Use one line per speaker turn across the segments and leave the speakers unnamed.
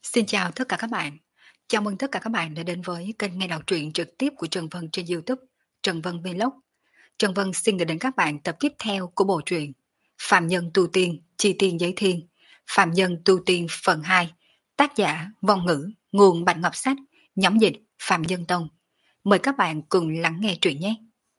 Xin chào tất cả các bạn. Chào mừng tất cả các bạn đã đến với kênh nghe đọc truyện trực tiếp của Trần Vân trên YouTube, Trần Vân Vlog. Trần Vân xin gửi đến các bạn tập tiếp theo của bộ truyện Phạm Nhân Tu Tiên, Chi Tiên Giới Thiên, Phạm Nhân Tu Tiên phần 2, tác giả Vong Ngữ, nguồn Bạch Ngọc Sách, nhóm dịch Phạm Nhân Tông. Mời các bạn cùng lắng nghe truyện nhé.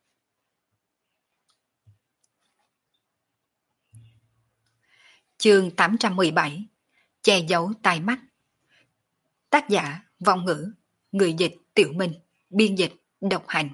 Chương 817, che giấu tai mắt. Tác giả Vong Ngữ, người dịch Tiểu Minh, biên dịch Độc Hành.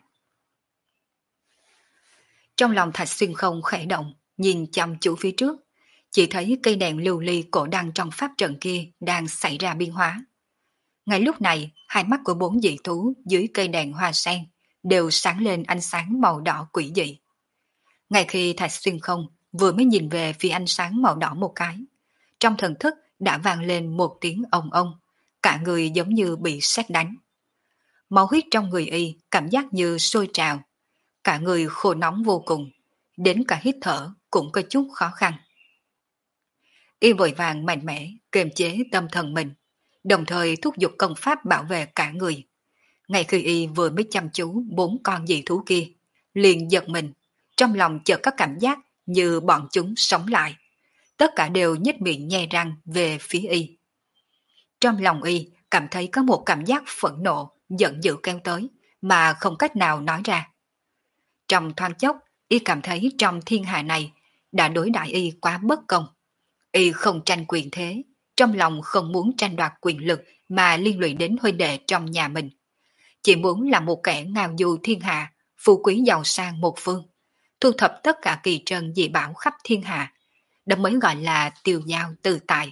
Trong lòng Thạch Xuyên Không khẽ động, nhìn chăm chú phía trước, chỉ thấy cây đèn lưu ly cổ đăng trong pháp trận kia đang xảy ra biến hóa. Ngay lúc này, hai mắt của bốn dị thú dưới cây đèn hoa sen đều sáng lên ánh sáng màu đỏ quỷ dị. Ngay khi Thạch Xuyên Không vừa mới nhìn về phía ánh sáng màu đỏ một cái, trong thần thức đã vang lên một tiếng ong ong, cả người giống như bị sét đánh. Máu huyết trong người y cảm giác như sôi trào, cả người khô nóng vô cùng, đến cả hít thở cũng có chút khó khăn. Y vội vàng mạnh mẽ kiềm chế tâm thần mình, đồng thời thúc giục công pháp bảo vệ cả người. Ngay khi y vừa mới chăm chú bốn con dị thú kia, liền giật mình, trong lòng chợt có cảm giác như bọn chúng sống lại. Tất cả đều nhếch miệng nhe răng về phía y. Trong lòng y cảm thấy có một cảm giác phẫn nộ, giận dữ kéo tới, mà không cách nào nói ra. Trong thoáng chốc, y cảm thấy trong thiên hạ này đã đối đãi y quá bất công. Y không tranh quyền thế, trong lòng không muốn tranh đoạt quyền lực mà liên lụy đến huynh đệ trong nhà mình. Chỉ muốn là một kẻ ngao du thiên hạ, phú quý giàu sang một phương, thu thập tất cả kỳ trân dị bảo khắp thiên hạ. Đó mới gọi là tiêu dao tự tại.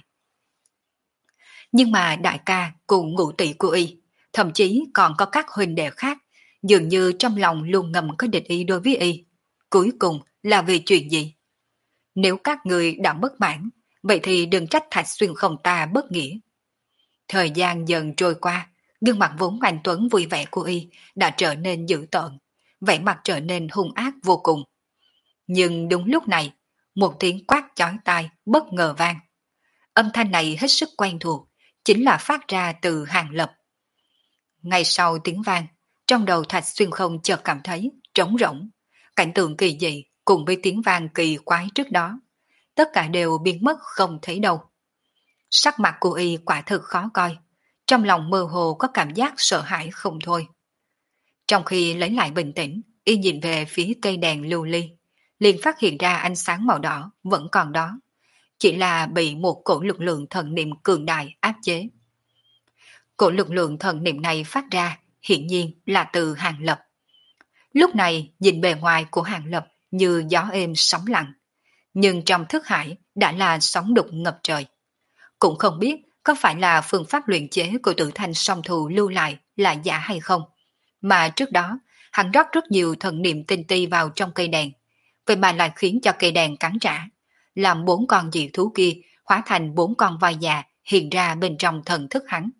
Nhưng mà đại ca cùng ngũ tỷ của y, thậm chí còn có các huynh đệ khác, dường như trong lòng luôn ngầm có địch ý đối với y. Cuối cùng là vì chuyện gì? Nếu các người đã bất mãn, vậy thì đừng trách Thạch Xuyên Không ta bất nghĩa. Thời gian dần trôi qua, gương mặt vốn anh tuấn vui vẻ của y đã trở nên dữ tợn, vẻ mặt trở nên hung ác vô cùng. Nhưng đúng lúc này, một tiếng quát chói tai bất ngờ vang. Âm thanh này hết sức quen thuộc, chính là phát ra từ Hàng Lập. Ngay sau tiếng vang, trong đầu Thạch Xuyên Không chợt cảm thấy trống rỗng, cảnh tượng kỳ dị cùng với tiếng vang kỳ quái trước đó, tất cả đều biến mất không thấy đâu. Sắc mặt của y quả thực khó coi, trong lòng mơ hồ có cảm giác sợ hãi không thôi. Trong khi lấy lại bình tĩnh, y nhìn về phía cây đèn lưu ly, liền phát hiện ra ánh sáng màu đỏ vẫn còn đó, chỉ là bị một cổ lực lượng thần niệm cường đại áp chế. Cổ lực lượng thần niệm này phát ra hiển nhiên là từ Hàng Lập. Lúc này nhìn bề ngoài của Hàng Lập như gió êm sóng lặng, nhưng trong thức hải đã là sóng đục ngập trời. Cũng không biết có phải là phương pháp luyện chế của Tử Thanh song thù lưu lại là giả hay không, mà trước đó hắn rót rất nhiều thần niệm tinh ti vào trong cây đèn, vậy mà lại khiến cho cây đèn cắn trả, làm bốn con dị thú kia hóa thành bốn con voi già hiện ra bên trong thần thức hắn.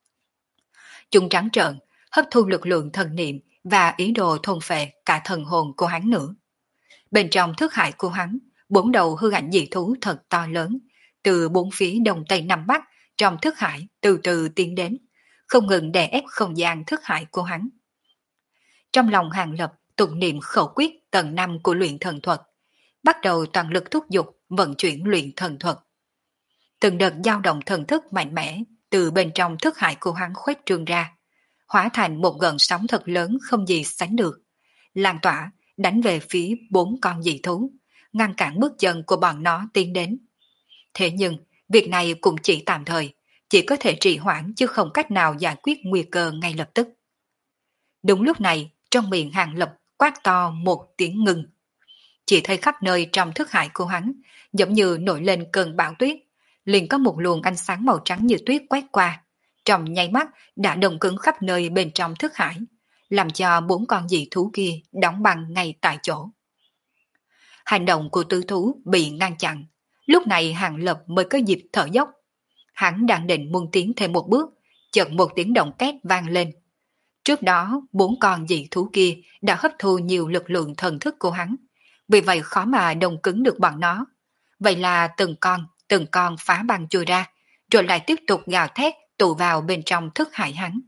Chúng trắng trợn hấp thu lực lượng thần niệm và ý đồ thôn phệ cả thần hồn của hắn nữa. Bên trong thức hải của hắn, bốn đầu hư ảnh dị thú thật to lớn, từ bốn phía đông tây nam bắc trong thức hải từ từ tiến đến, không ngừng đè ép không gian thức hải của hắn. Trong lòng Hàng Lập tụng niệm khẩu quyết tầng 5 của luyện thần thuật, bắt đầu toàn lực thúc giục vận chuyển luyện thần thuật. Từng đợt dao động thần thức mạnh mẽ từ bên trong thức hải của hắn khuếch trương ra, hóa thành một gợn sóng thật lớn không gì sánh được, lan tỏa đánh về phía bốn con dị thú, ngăn cản bước chân của bọn nó tiến đến. Thế nhưng, việc này cũng chỉ tạm thời, chỉ có thể trì hoãn chứ không cách nào giải quyết nguy cơ ngay lập tức. Đúng lúc này, trong miệng Hàng Lập quát to một tiếng ngừng. Chỉ thấy khắp nơi trong thức hải của hắn, giống như nổi lên cơn bão tuyết, liền có một luồng ánh sáng màu trắng như tuyết quét qua, trong nháy mắt đã đông cứng khắp nơi bên trong thức hải, làm cho bốn con dị thú kia đóng băng ngay tại chỗ. Hành động của tứ thú bị ngăn chặn, lúc này Hàng Lập mới có dịp thở dốc. Hắn đang định muốn tiến thêm một bước, chợt một tiếng động két vang lên. Trước đó, bốn con dị thú kia đã hấp thu nhiều lực lượng thần thức của hắn, vì vậy khó mà đông cứng được bọn nó. Vậy là từng con phá băng chui ra, rồi lại tiếp tục gào thét tụ vào bên trong thức hải hắn.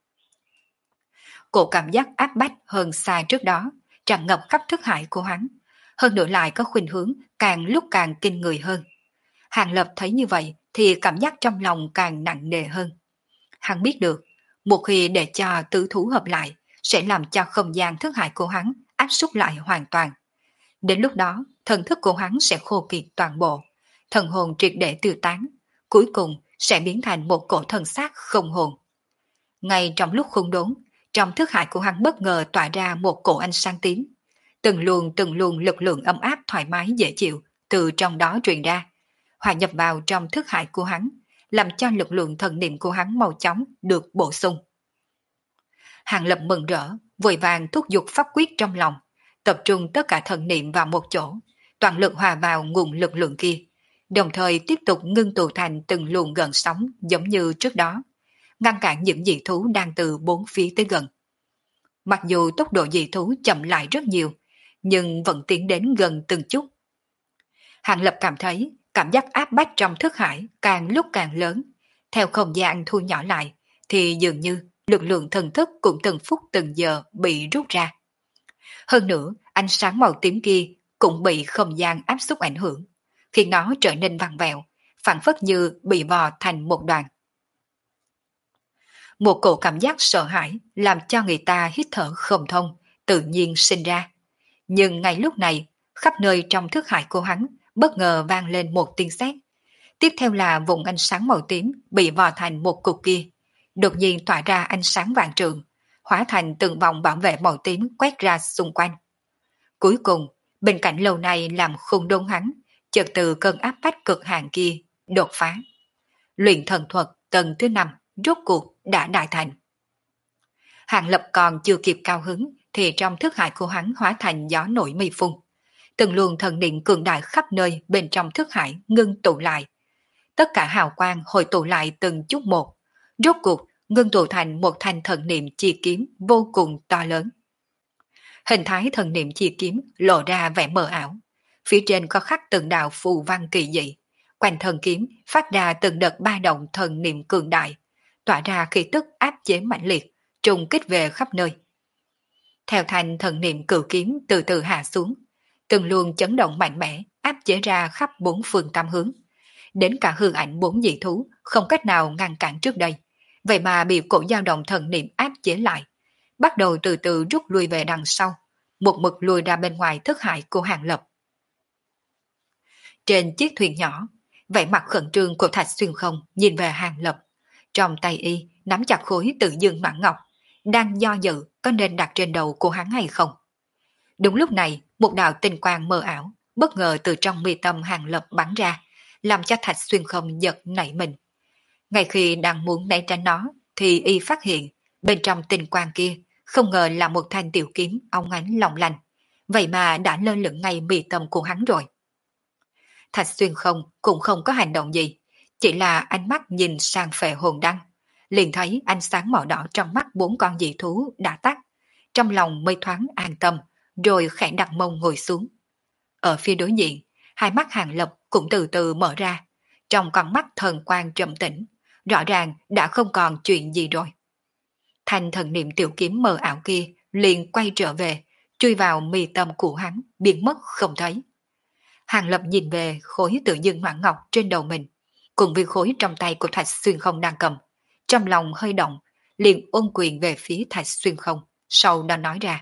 Cổ cảm giác áp bách hơn xa trước đó, tràn ngập khắp thức hải của hắn, hơn nữa lại có khuynh hướng càng lúc càng kinh người hơn. Hàng Lập thấy như vậy thì cảm giác trong lòng càng nặng nề hơn. Hắn biết được, một khi để cho tứ thú hợp lại, sẽ làm cho không gian thức hải của hắn áp suất lại hoàn toàn. Đến lúc đó, thần thức của hắn sẽ khô kiệt toàn bộ, thần hồn triệt để tiêu tán, cuối cùng sẽ biến thành một cổ thần xác không hồn. Ngay trong lúc khung đốn, trong thức hải của hắn bất ngờ tỏa ra một cổ ánh sáng tím. Từng luồng lực lượng ấm áp thoải mái dễ chịu từ trong đó truyền ra, hòa nhập vào trong thức hải của hắn, làm cho lực lượng thần niệm của hắn mau chóng được bổ sung. Hàng Lập mừng rỡ, vội vàng thúc giục pháp quyết trong lòng, tập trung tất cả thần niệm vào một chỗ, toàn lực hòa vào nguồn lực lượng kia, đồng thời tiếp tục ngưng tụ thành từng luồng gần sóng giống như trước đó, ngăn cản những dị thú đang từ bốn phía tới gần. Mặc dù tốc độ dị thú chậm lại rất nhiều, nhưng vẫn tiến đến gần từng chút. Hàng Lập cảm thấy cảm giác áp bách trong thức hải càng lúc càng lớn, theo không gian thu nhỏ lại, thì dường như lực lượng thần thức cũng từng phút từng giờ bị rút ra. Hơn nữa, ánh sáng màu tím kia cũng bị không gian áp suất ảnh hưởng, khiến nó trở nên vặn vẹo, phản phất như bị vò thành một đoàn. Một cổ cảm giác sợ hãi làm cho người ta hít thở không thông, tự nhiên sinh ra. Nhưng ngay lúc này, khắp nơi trong thức hải của hắn bất ngờ vang lên một tiếng sét. Tiếp theo là vùng ánh sáng màu tím bị vò thành một cục kia, đột nhiên tỏa ra ánh sáng vạn trượng, hóa thành từng vòng bảo vệ màu tím quét ra xung quanh. Cuối cùng, bên cạnh lầu này làm khung đốn hắn, chợt từ cơn áp bách cực hạn kia đột phá. Luyện thần thuật tầng thứ 5 rốt cuộc đã đại thành. Hàng Lập còn chưa kịp cao hứng thì trong thức hải của hắn hóa thành gió nổi mây phun. Từng luồng thần niệm cường đại khắp nơi bên trong thức hải ngưng tụ lại. Tất cả hào quang hội tụ lại từng chút một, rốt cuộc ngưng tụ thành một thanh thần niệm chi kiếm vô cùng to lớn. Hình thái thần niệm chi kiếm lộ ra vẻ mờ ảo. Phía trên có khắc từng đạo phù văn kỳ dị. Quanh thần kiếm phát ra từng đợt ba động thần niệm cường đại, tỏa ra khí tức áp chế mãnh liệt, trùng kích về khắp nơi. Theo thanh thần niệm cửu kiếm từ từ hạ xuống, từng luồng chấn động mạnh mẽ áp chế ra khắp bốn phương tam hướng. Đến cả hư ảnh bốn dị thú không cách nào ngăn cản trước đây, vậy mà bị cổ dao động thần niệm áp chế lại, bắt đầu từ từ rút lui về đằng sau, một mực lùi ra bên ngoài thức hải của Hàng Lập. Trên chiếc thuyền nhỏ, vẻ mặt khẩn trương của Thạch Xuyên Không nhìn về Hàng Lập, trong tay y nắm chặt khối Tự Dương Mãn Ngọc, đang do dự có nên đặt trên đầu của hắn hay không. Đúng lúc này, một đạo tinh quang mờ ảo bất ngờ từ trong mi tâm Hàng Lập bắn ra, làm cho Thạch Xuyên Không giật nảy mình. Ngay khi đang muốn né tránh nó, thì y phát hiện bên trong tinh quang kia không ngờ là một thanh tiểu kiếm óng ánh long lanh, vậy mà đã lơ lửng ngay mi tâm của hắn rồi. Thạch Xuyên Không cũng không có hành động gì, chỉ là ánh mắt nhìn sang Phệ Hồn Đăng, liền thấy ánh sáng màu đỏ trong mắt bốn con dị thú đã tắt, trong lòng mới thoáng an tâm, rồi khẽ đặt mông ngồi xuống. Ở phía đối diện, hai mắt Hàng Lập cũng từ từ mở ra, trong con mắt thần quang trầm tĩnh, rõ ràng đã không còn chuyện gì rồi. Thanh thần niệm tiểu kiếm mờ ảo kia liền quay trở về, chui vào mi tâm của hắn, biến mất không thấy. Hàng Lập nhìn về khối Tự Dương Mãn Ngọc trên đầu mình, cùng với khối trong tay của Thạch Xuyên Không đang cầm, trong lòng hơi động, liền ôn quyền về phía Thạch Xuyên Không, sau đó nói ra: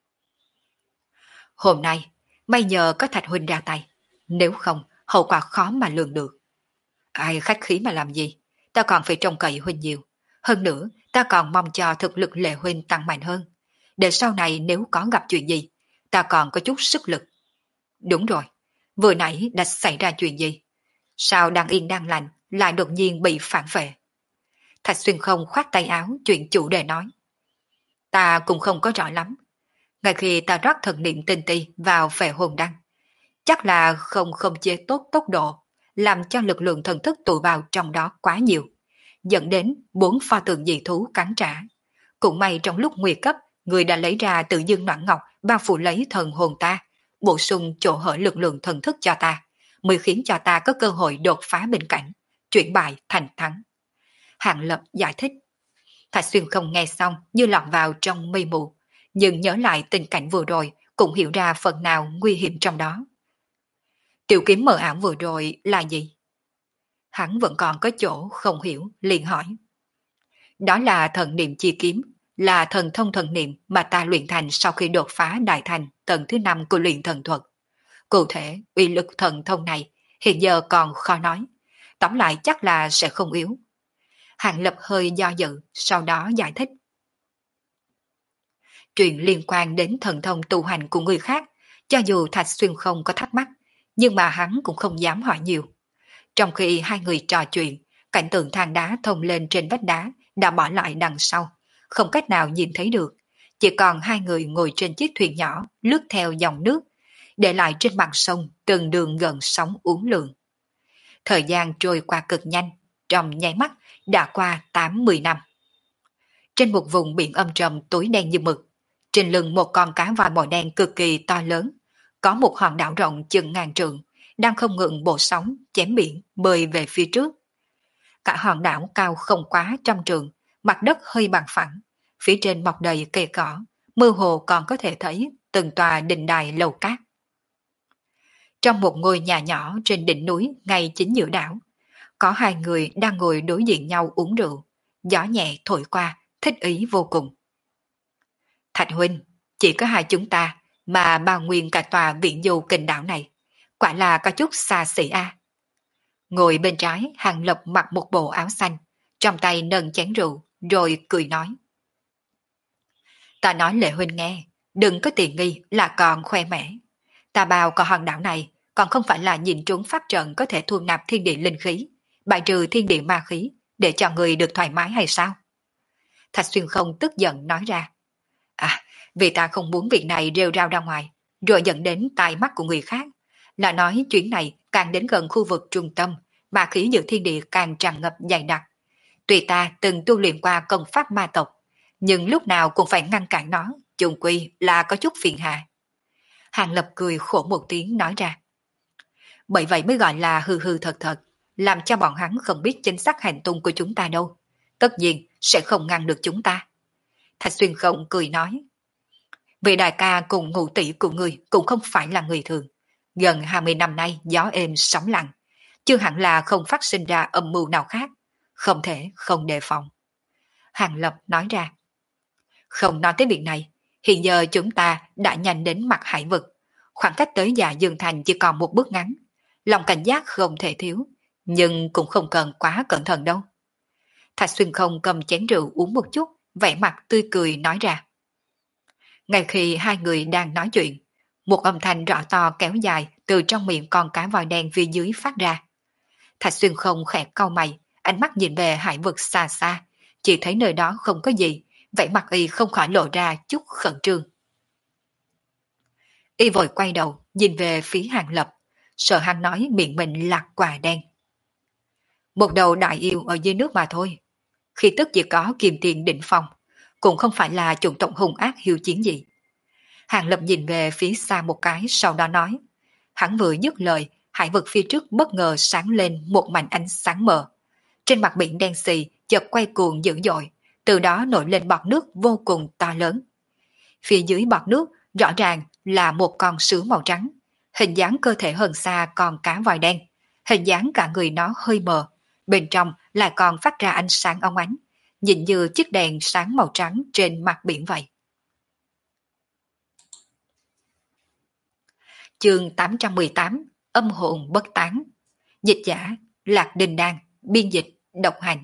Hôm nay, may nhờ có Thạch huynh ra tay, nếu không, hậu quả khó mà lường được. Ai khách khí mà làm gì, ta còn phải trông cậy huynh nhiều. Hơn nữa, ta còn mong cho thực lực Lệ huynh tăng mạnh hơn, để sau này nếu có gặp chuyện gì, ta còn có chút sức lực. Đúng rồi, vừa nãy đã xảy ra chuyện gì? Sao đang yên đang lành, lại đột nhiên bị phản vệ? Thạch Xuyên Không khoát tay áo chuyện chủ đề nói: Ta cũng không có rõ lắm. Ngay khi ta rót thần niệm tinh ti vào Phệ Hồn Đăng, chắc là không chế tốt tốc độ, làm cho lực lượng thần thức tụ vào trong đó quá nhiều, dẫn đến 4 pho tượng dị thú cắn trả. Cũng may trong lúc nguy cấp, người đã lấy ra Tự Dương Noãn Ngọc bao phủ lấy thần hồn ta, bổ sung chỗ hở lực lượng thần thức cho ta, mới khiến cho ta có cơ hội đột phá bên cạnh, chuyển bại thành thắng. Hàng Lập giải thích. Thạch Xuyên không nghe xong như lọt vào trong mây mù, nhưng nhớ lại tình cảnh vừa rồi cũng hiểu ra phần nào nguy hiểm trong đó. Tiểu kiếm mờ ảo vừa rồi là gì? Hắn vẫn còn có chỗ không hiểu, liền hỏi. Đó là thần niệm chi kiếm, là thần thông thần niệm mà ta luyện thành sau khi đột phá đại thành tầng thứ 5 của luyện thần thuật. Cụ thể, uy lực thần thông này hiện giờ còn khó nói. Tóm lại chắc là sẽ không yếu. Hàng Lập hơi do dự, sau đó giải thích. Chuyện liên quan đến thần thông tu hành của người khác, cho dù Thạch Xuyên không có thắc mắc, nhưng mà hắn cũng không dám hỏi nhiều. Trong khi hai người trò chuyện, cảnh tượng than đá thông lên trên vách đá đã bỏ lại đằng sau, không cách nào nhìn thấy được. Chỉ còn hai người ngồi trên chiếc thuyền nhỏ lướt theo dòng nước, để lại trên mặt sông từng đường gần sóng uốn lượn. Thời gian trôi qua cực nhanh, trong nháy mắt đã qua 80 năm. Trên một vùng biển âm trầm tối đen như mực, trên lưng một con cá voi màu đen cực kỳ to lớn, có một hòn đảo rộng chừng ngàn trượng, đang không ngừng bộ sóng chém biển bơi về phía trước. Cả hòn đảo cao không quá 100 trượng, mặt đất hơi bằng phẳng, phía trên mọc đầy cây cỏ, mơ hồ còn có thể thấy từng tòa đình đài lầu cát. Trong một ngôi nhà nhỏ trên đỉnh núi ngay chính giữa đảo, có hai người đang ngồi đối diện nhau uống rượu, gió nhẹ thổi qua, thích ý vô cùng. Thạch huynh, chỉ có hai chúng ta mà bao nguyên cả tòa viện du kình đảo này, quả là có chút xa xỉ a. Ngồi bên trái, Hàng Lập mặc một bộ áo xanh, trong tay nâng chén rượu, rồi cười nói. Ta nói Lệ huynh nghe, đừng có tiền nghi là còn khoe mẽ. Ta bao có hòn đảo này, còn không phải là nhìn trúng pháp trận có thể thu nạp thiên địa linh khí, bài trừ thiên địa ma khí, để cho người được thoải mái hay sao? Thạch Xuyên không tức giận nói ra. À, vì ta không muốn việc này rêu rao ra ngoài, rồi dẫn đến tai mắt của người khác. Là nói chuyến này càng đến gần khu vực trung tâm, ma khí giữa thiên địa càng tràn ngập dày đặc. Tuy ta từng tu luyện qua công pháp ma tộc, nhưng lúc nào cũng phải ngăn cản nó, chung quy là có chút phiền hà. Hàng Lập cười khổ một tiếng nói ra. Bởi vậy mới gọi là hư hư thật thật, làm cho bọn hắn không biết chính xác hành tung của chúng ta đâu. Tất nhiên sẽ không ngăn được chúng ta. Thạch Xuyên không cười nói. Vị đại ca cùng ngụ tỷ của người cũng không phải là người thường. Gần 20 năm nay gió êm sóng lặng, chưa hẳn là không phát sinh ra âm mưu nào khác. Không thể không đề phòng. Hàng Lập nói ra. Không nói tới việc này, hiện giờ chúng ta đã nhanh đến mặt hải vực. Khoảng cách tới Dạ Dương Thành chỉ còn một bước ngắn. Lòng cảnh giác không thể thiếu, nhưng cũng không cần quá cẩn thận đâu. Thạch Xuyên không cầm chén rượu uống một chút, vẻ mặt tươi cười nói ra. Ngay khi hai người đang nói chuyện, một âm thanh rõ to kéo dài từ trong miệng con cá voi đen phía dưới phát ra. Thạch Xuyên không khẽ cau mày, ánh mắt nhìn về hải vực xa xa, chỉ thấy nơi đó không có gì, vẻ mặt y không khỏi lộ ra chút khẩn trương. Y vội quay đầu, nhìn về phía Hàng Lập, sợ hắn nói miệng mình lạc quả đen. Một đầu đại yêu ở dưới nước mà thôi. Khi tức chỉ có kiềm tiền định phong, cũng không phải là chủng tộc hung ác hiếu chiến gì. Hàng Lập nhìn về phía xa một cái, sau đó nói. Hắn vừa dứt lời, hải vực phía trước bất ngờ sáng lên một mảnh ánh sáng mờ. Trên mặt biển đen xì chợt quay cuồng dữ dội, từ đó nổi lên bọt nước vô cùng to lớn. Phía dưới bọt nước rõ ràng là một con sứa màu trắng, hình dáng cơ thể hơn xa con cá voi đen, hình dáng cả người nó hơi mờ, bên trong lại còn phát ra ánh sáng óng ánh, nhìn như chiếc đèn sáng màu trắng trên mặt biển vậy. Chương 818, âm hồn bất tán. Dịch giả Lạc Đình Đan, biên dịch độc hành.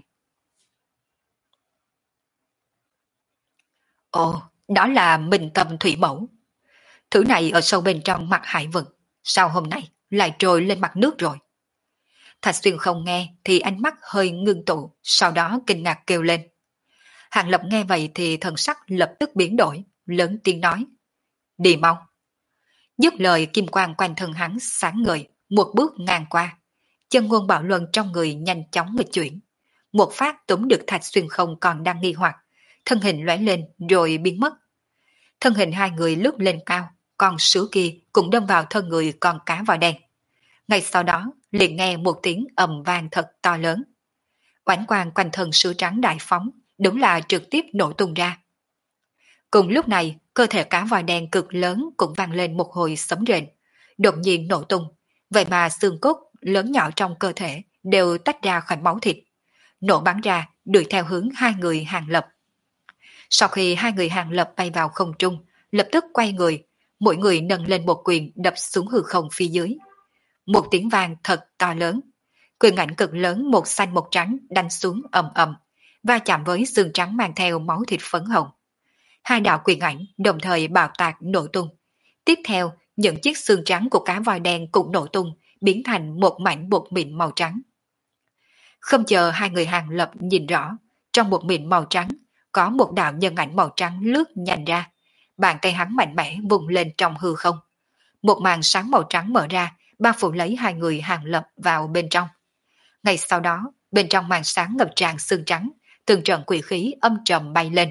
Ồ, đó là Minh Tâm Thủy Mẫu. Thứ này ở sâu bên trong mặt hải vực, sao hôm nay lại trồi lên mặt nước rồi? Thạch Xuyên không nghe thì ánh mắt hơi ngưng tụ, sau đó kinh ngạc kêu lên. Hàng Lập nghe vậy thì thần sắc lập tức biến đổi, lớn tiếng nói. Đi mau. Dứt lời kim quang quanh thân hắn sáng ngời, một bước ngang qua. Chân ngôn bạo luân trong người nhanh chóng nghịch chuyển. Một phát túm được Thạch Xuyên không còn đang nghi hoặc, thân hình lóe lên rồi biến mất. Thân hình hai người lướt lên cao, con sứa kia cũng đâm vào thân người con cá voi đen. Ngay sau đó liền nghe một tiếng ầm vang thật to lớn. Oánh quang quanh thân sữa trắng đại phóng, đúng là trực tiếp nổ tung ra. Cùng lúc này, cơ thể cá voi đen cực lớn cũng vang lên một hồi sấm rền, đột nhiên nổ tung, vậy mà xương cốt lớn nhỏ trong cơ thể đều tách ra khỏi máu thịt, nổ bắn ra đuổi theo hướng hai người Hàng Lập. Sau khi hai người Hàng Lập bay vào không trung, lập tức quay người, mỗi người nâng lên một quyền đập xuống hư không phía dưới. Một tiếng vang thật to lớn, quyền ảnh cực lớn một xanh một trắng đánh xuống ầm ầm, va chạm với xương trắng mang theo máu thịt phấn hồng. Hai đạo quyền ảnh đồng thời bạo tạc nổ tung. Tiếp theo, những chiếc xương trắng của cá voi đen cũng nổ tung, biến thành một mảnh bột mịn màu trắng. Không chờ hai người Hàng Lập nhìn rõ, trong bột mịn màu trắng có một đạo nhân ảnh màu trắng lướt nhanh ra, bàn tay hắn mạnh mẽ vùng lên trong hư không. Một màn sáng màu trắng mở ra, bao phủ lấy hai người Hàng Lập vào bên trong. Ngay sau đó, bên trong màn sáng ngập tràn xương trắng, từng trận quỷ khí âm trầm bay lên.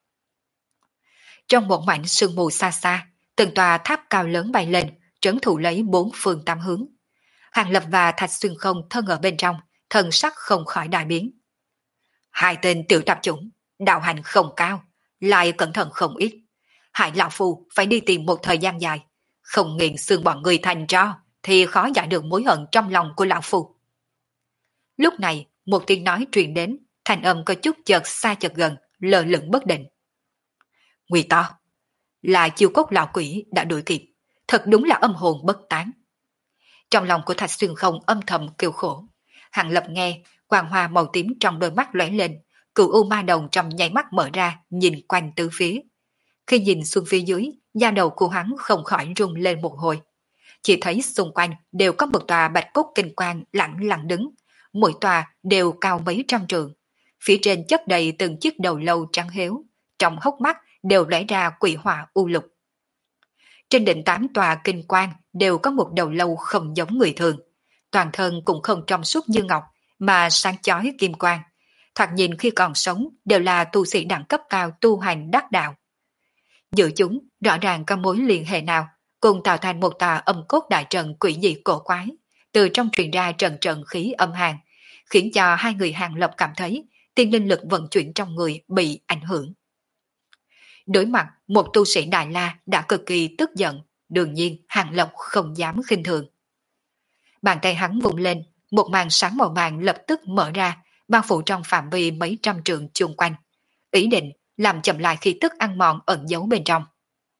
Trong một mảnh sương mù xa xa, từng tòa tháp cao lớn bay lên, trấn thủ lấy bốn phương tám hướng. Hàng Lập và Thạch Xuyên Không thân ở bên trong, thần sắc không khỏi đại biến. Hai tên tiểu tạp chủng, đạo hành không cao, lại cẩn thận không ít. Hại lão phu phải đi tìm một thời gian dài, không nghiền xương bọn người thành tro thì khó giải được mối hận trong lòng của lão phu. Lúc này, một tiếng nói truyền đến, thanh âm có chút chợt xa chợt gần, lờ lửng bất định. Nguy to, là chiêu cốt lão quỷ đã đuổi kịp, thật đúng là âm hồn bất tán. Trong lòng của Thạch Xuyên Không âm thầm kêu khổ. Hàng Lập nghe, quang hoa màu tím trong đôi mắt lóe lên, cửu u ma đồng trong nháy mắt mở ra, nhìn quanh tứ phía. Khi nhìn xuống phía dưới, da đầu của hắn không khỏi rung lên một hồi. Chỉ thấy xung quanh đều có một tòa bạch cốt kinh quang lặng lặng đứng, mỗi tòa đều cao mấy trăm trượng. Phía trên chất đầy từng chiếc đầu lâu trắng héo, trong hốc mắt đều lóe ra quỷ hỏa u lục. Trên đỉnh 8 tòa kinh quang đều có một đầu lâu không giống người thường, toàn thân cũng không trong suốt như ngọc mà sáng chói kim quang. Thoạt nhìn khi còn sống đều là tu sĩ đẳng cấp cao tu hành đắc đạo. Giữa chúng rõ ràng có mối liên hệ nào, cùng tạo thành một tòa âm cốt đại trận quỷ dị cổ quái, từ trong truyền ra trận trận khí âm hàn, khiến cho hai người Hàng Lập cảm thấy tiên linh lực vận chuyển trong người bị ảnh hưởng. Đối mặt một tu sĩ Đại La đã cực kỳ tức giận, đương nhiên Hàng Lập không dám khinh thường. Bàn tay hắn vùng lên, một màn sáng màu vàng lập tức mở ra, bao phủ trong phạm vi mấy trăm trượng chung quanh, ý định làm chậm lại khí tức ăn mòn ẩn giấu bên trong.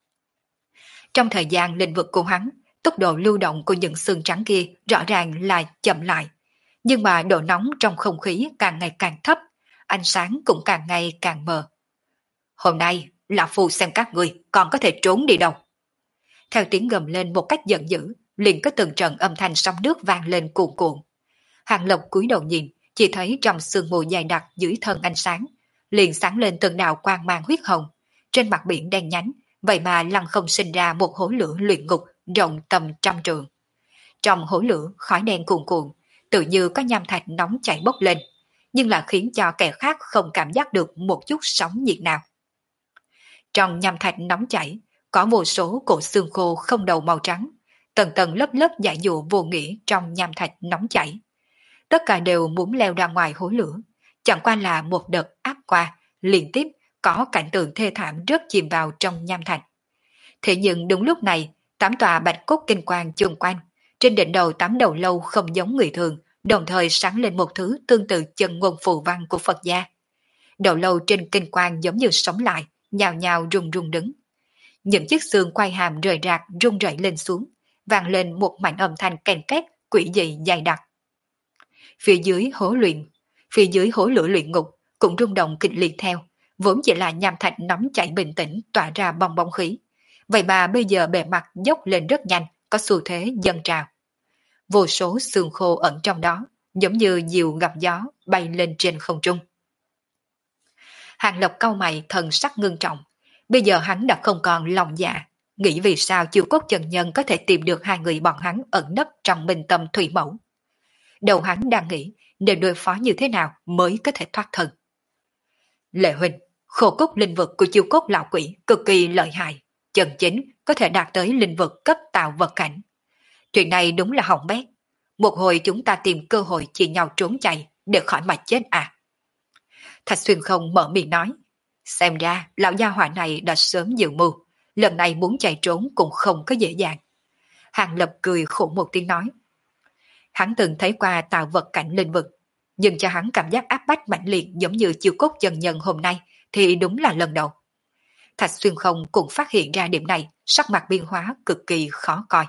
Trong thời gian lĩnh vực của hắn, tốc độ lưu động của những xương trắng kia rõ ràng là chậm lại, nhưng mà độ nóng trong không khí càng ngày càng thấp, ánh sáng cũng càng ngày càng mờ. Hôm nay, lão phu xem các người còn có thể trốn đi đâu. Theo tiếng gầm lên một cách giận dữ, liền có từng trận âm thanh sóng nước vang lên cuồn cuộn. Hàng Lập cúi đầu nhìn, chỉ thấy trong sương mù dày đặc dưới thân ánh sáng, liền sáng lên từng đạo quang mang huyết hồng. Trên mặt biển đen nhánh, vậy mà lăng không sinh ra một hố lửa luyện ngục rộng tầm trăm trượng. Trong hố lửa khói đen cuồn cuộn, tự như có nham thạch nóng chảy bốc lên, nhưng là khiến cho kẻ khác không cảm giác được một chút sóng nhiệt nào. Trong nham thạch nóng chảy, có vô số cổ xương khô không đầu màu trắng, tầng tầng lớp lớp dải dụ vô nghĩa trong nham thạch nóng chảy. Tất cả đều muốn leo ra ngoài hố lửa, chẳng qua là một đợt áp qua, liên tiếp có cảnh tượng thê thảm rớt chìm vào trong nham thạch. Thế nhưng đúng lúc này, 8 tòa bạch cốt kinh quang chung quanh, trên đỉnh đầu 8 đầu lâu không giống người thường, đồng thời sáng lên một thứ tương tự chân ngôn phù văn của Phật gia. Đầu lâu trên kinh quang giống như sống lại, nhào nhào rung rung đứng. Những chiếc xương quai hàm rời rạc rung rẩy lên xuống, vang lên một mảnh âm thanh kèn két quỷ dị dày đặc. Phía dưới hố lửa luyện ngục cũng rung động kịch liệt theo, vốn chỉ là nham thạch nóng chảy bình tĩnh tỏa ra bong bóng khí, vậy mà bây giờ bề mặt dốc lên rất nhanh, có xu thế dâng trào. Vô số xương khô ẩn trong đó, giống như diều gặp gió bay lên trên không trung. Hàng Lập cau mày thần sắc ngưng trọng, bây giờ hắn đã không còn lòng dạ, nghĩ vì sao chiêu cốt chân nhân có thể tìm được hai người bọn hắn ẩn nấp trong minh tâm thủy mẫu. Đầu hắn đang nghĩ nên đối phó như thế nào mới có thể thoát thân. Lệ huynh, khổ cốt linh vực của chiêu cốt lão quỷ cực kỳ lợi hại, chân chính có thể đạt tới linh vực cấp tạo vật cảnh. Chuyện này đúng là hỏng bét. Một hồi chúng ta tìm cơ hội chia nhau trốn chạy, để khỏi mà chết à? Thạch Xuyên không mở miệng nói. Xem ra lão gia hỏa này đã sớm dự mưu, lần này muốn chạy trốn cũng không có dễ dàng. Hàng Lập cười khổ một tiếng nói. Hắn từng thấy qua tạo vật cảnh linh vực, nhưng cho hắn cảm giác áp bách mạnh liệt giống như chiêu cốt chân nhân hôm nay thì đúng là lần đầu. Thạch Xuyên không cũng phát hiện ra điểm này, sắc mặt biến hóa cực kỳ khó coi.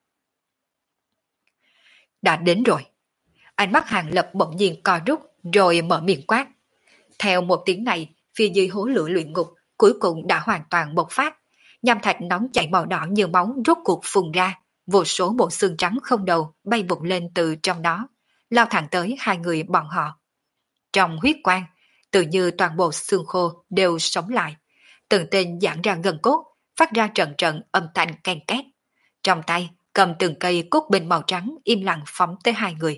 Đã đến rồi. Ánh mắt Hàng Lập bỗng nhiên co rút rồi mở miệng quát. Theo một tiếng này, phía dưới hố lửa luyện ngục cuối cùng đã hoàn toàn bộc phát. Nham thạch nóng chảy màu đỏ như máu rốt cuộc phun ra, vô số bộ xương trắng không đầu bay vụt lên từ trong đó, lao thẳng tới hai người bọn họ. Trong huyết quang, tự như toàn bộ xương khô đều sống lại. Từng tên giãn ra gần cốt, phát ra trận trận âm thanh ken két. Trong tay, cầm từng cây cốt bình màu trắng im lặng phóng tới hai người.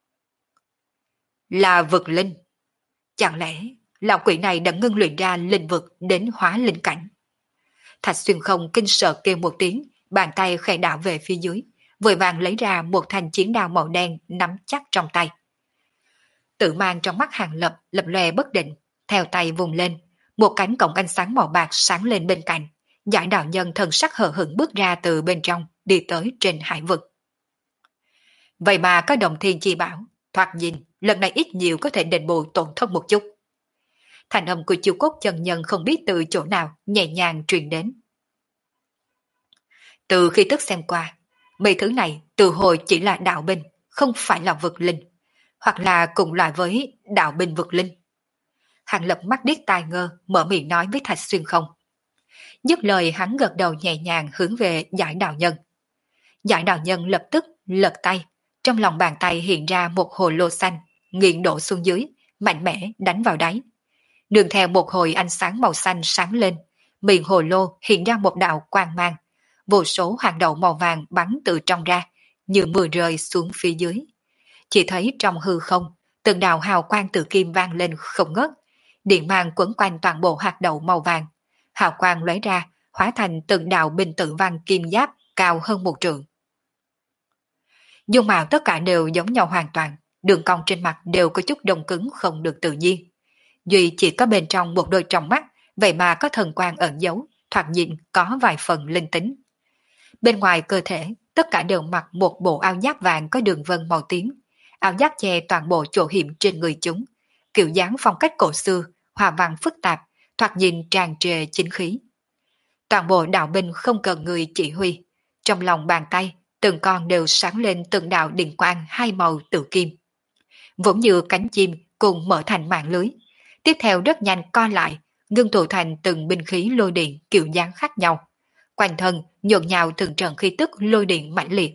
Là vực linh. Chẳng lẽ lão quỷ này đã ngưng luyện ra linh vực đến hóa linh cảnh? Thạch Xuyên không kinh sợ kêu một tiếng, bàn tay khẽ đảo về phía dưới, vội vàng lấy ra một thanh chiến đao màu đen nắm chắc trong tay. Tự mang trong mắt Hàng Lập lập lòe bất định, theo tay vùng lên, một cánh cổng ánh sáng màu bạc sáng lên bên cạnh. Giải đạo nhân thần sắc hờ hững bước ra từ bên trong, đi tới trên hải vực. Vậy mà có đồng thiên chi bảo, thoạt nhìn lần này ít nhiều có thể đền bù tổn thất một chút. Thành âm của chiêu cốt chân nhân không biết từ chỗ nào nhẹ nhàng truyền đến. Từ khi tức xem qua, mấy thứ này từ hồi chỉ là đạo binh, không phải là vực linh, hoặc là cùng loại với đạo binh vực linh. Hàng Lập mắt điếc tai ngơ, mở miệng nói với Thạch Xuyên không. Dứt lời hắn gật đầu nhẹ nhàng hướng về giải đạo nhân. Giải đạo nhân lập tức lật tay, trong lòng bàn tay hiện ra một hồ lô xanh, nghiền đổ xuống dưới, mạnh mẽ đánh vào đáy. Đường theo một hồi ánh sáng màu xanh sáng lên, miệng hồ lô hiện ra một đạo quang mang, vô số hạt đậu màu vàng bắn từ trong ra, như mưa rơi xuống phía dưới. Chỉ thấy trong hư không, từng đạo hào quang từ kim vang lên không ngớt, điện mang quấn quanh toàn bộ hạt đậu màu vàng. Hào quang lóe ra, hóa thành từng đạo binh tử văn kim giáp cao hơn một trượng. Dung mạo tất cả đều giống nhau hoàn toàn, đường cong trên mặt đều có chút đông cứng không được tự nhiên. Duy chỉ có bên trong một đôi tròng mắt, vậy mà có thần quang ẩn giấu, thoạt nhìn có vài phần linh tính. Bên ngoài cơ thể, tất cả đều mặc một bộ áo giáp vàng có đường vân màu tím. Áo giáp che toàn bộ chỗ hiểm trên người chúng, kiểu dáng phong cách cổ xưa, hòa văn phức tạp, thoạt nhìn tràn trề chính khí. Toàn bộ đạo binh không cần người chỉ huy, trong lòng bàn tay, từng con đều sáng lên từng đạo điện quang hai màu tự kim. Vốn như cánh chim cùng mở thành mạng lưới, tiếp theo rất nhanh co lại, ngưng tụ thành từng binh khí lôi điện kiểu dáng khác nhau. Quanh thân nhộn nhào từng trận khí tức lôi điện mãnh liệt.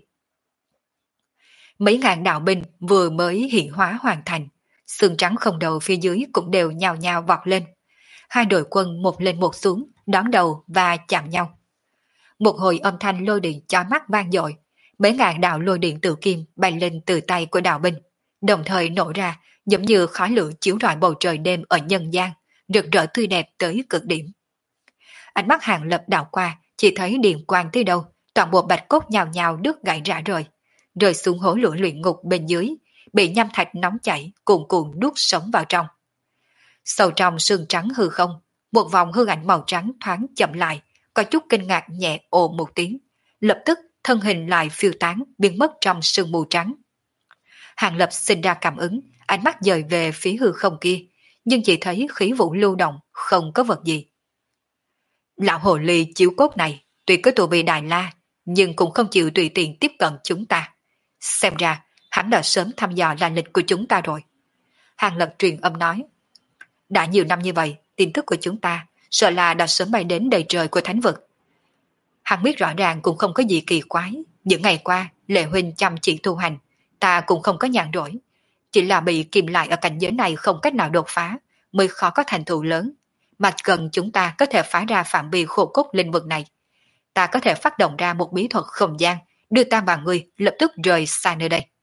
Mấy ngàn đạo binh vừa mới hiện hóa hoàn thành, xương trắng không đầu phía dưới cũng đều nhào nhào vọt lên. Hai đội quân một lên một xuống, đón đầu và chạm nhau. Một hồi âm thanh lôi điện chói mắt vang dội, mấy ngàn đạo lôi điện tự kim bay lên từ tay của đạo binh, đồng thời nổ ra giống như khói lửa chiếu rọi bầu trời đêm ở nhân gian, rực rỡ tươi đẹp tới cực điểm. Ánh mắt Hàng Lập đảo qua, chỉ thấy điện quang tới đâu, toàn bộ bạch cốt nhào nhào đứt gãy rã rơi xuống hố lửa luyện ngục bên dưới, bị nham thạch nóng chảy cuồn cuộn nuốt sống vào trong. Sâu trong sương trắng hư không, một vòng hư ảnh màu trắng thoáng chậm lại, có chút kinh ngạc nhẹ ồ một tiếng, lập tức thân hình lại phiêu tán biến mất trong sương mù trắng. Hàng Lập sinh ra cảm ứng, ánh mắt dời về phía hư không kia, nhưng chỉ thấy khí vũ lưu động, không có vật gì. Lão hồ ly chiếu cốt này, tuy có tù vị Đại La, nhưng cũng không chịu tùy tiện tiếp cận chúng ta. Xem ra, hắn đã sớm thăm dò là lịch của chúng ta rồi. Hàng Lập truyền âm nói. Đã nhiều năm như vậy, tin tức của chúng ta, sợ là đã sớm bay đến đầy trời của thánh vực. Hắn biết rõ ràng cũng không có gì kỳ quái. Những ngày qua, Lệ Huynh chăm chỉ tu hành, ta cũng không có nhàn rỗi. Chỉ là bị kìm lại ở cảnh giới này không cách nào đột phá, mới khó có thành tựu lớn. Mà cần chúng ta có thể phá ra phạm vi khổ cốt linh vực này. Ta có thể phát động ra một bí thuật không gian, đưa ta và ngươi lập tức rời xa nơi đây.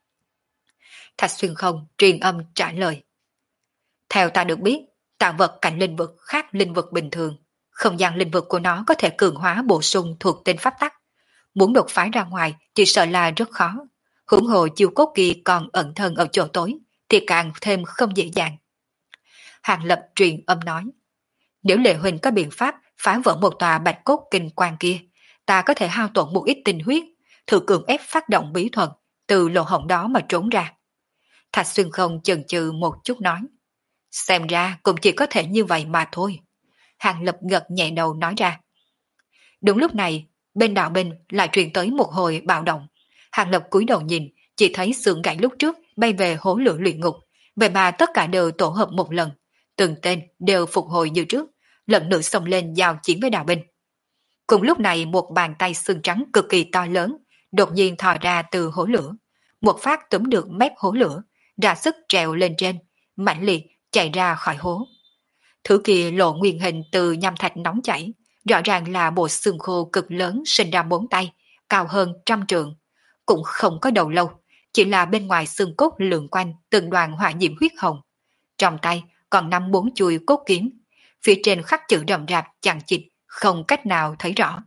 Thạch Xuyên không truyền âm trả lời. Theo ta được biết, tạo vật cảnh linh vực khác linh vực bình thường. Không gian linh vực của nó có thể cường hóa bổ sung thuộc tên pháp tắc. Muốn đột phá ra ngoài chỉ sợ là rất khó. Hưởng hồ chiêu cốt kia còn ẩn thân ở chỗ tối, thì càng thêm không dễ dàng. Hàng Lập truyền âm nói, nếu Lệ Huynh có biện pháp phá vỡ một tòa bạch cốt kinh quan kia, ta có thể hao tổn một ít tinh huyết, thử cưỡng ép phát động bí thuật, từ lỗ hổng đó mà trốn ra. Thạch Xuyên Không chần chừ một chút nói, xem ra cũng chỉ có thể như vậy mà thôi. Hàng Lập gật nhẹ đầu nói ra. Đúng lúc này, bên đạo binh lại truyền tới một hồi bạo động. Hàng Lập cúi đầu nhìn, chỉ thấy xương gãy lúc trước bay về hố lửa luyện ngục, vậy mà tất cả đều tổ hợp một lần, từng tên đều phục hồi như trước, lần nữa xông lên giao chiến với đạo binh. Cùng lúc này một bàn tay xương trắng cực kỳ to lớn, đột nhiên thò ra từ hố lửa, một phát túm được mép hố lửa, ra sức trèo lên trên, mãnh liệt chạy ra khỏi hố. Thứ kia lộ nguyên hình từ nham thạch nóng chảy, rõ ràng là bộ xương khô cực lớn sinh ra 4 tay, cao hơn 100 trượng, cũng không có đầu lâu, chỉ là bên ngoài xương cốt lượn quanh từng đoàn hỏa diễm huyết hồng. Trong tay còn 5-4 chuôi cốt kiếm, phía trên khắc chữ rậm rạp chằng chịt, không cách nào thấy rõ.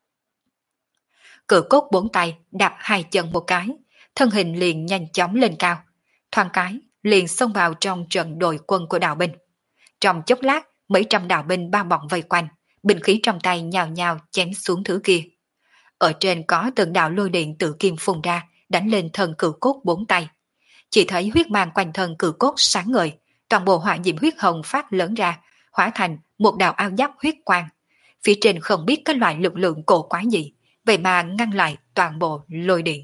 Cự cốt 4 tay đạp 2 chân một cái, thân hình liền nhanh chóng lên cao, thoáng cái liền xông vào trong trận đội quân của đạo binh. Trong chốc lát, mấy trăm đạo binh bao bọc vây quanh, binh khí trong tay nhào nhào chém xuống thứ kia. Ở trên có từng đạo lôi điện tự kim phun ra, đánh lên thân cự cốt 4 tay. Chỉ thấy huyết mang quanh thân cự cốt sáng ngời, toàn bộ hỏa diễm huyết hồng phát lớn ra, hóa thành một đạo ao giáp huyết quang. Phía trên không biết cái loại lực lượng cổ quái gì, vậy mà ngăn lại toàn bộ lôi điện.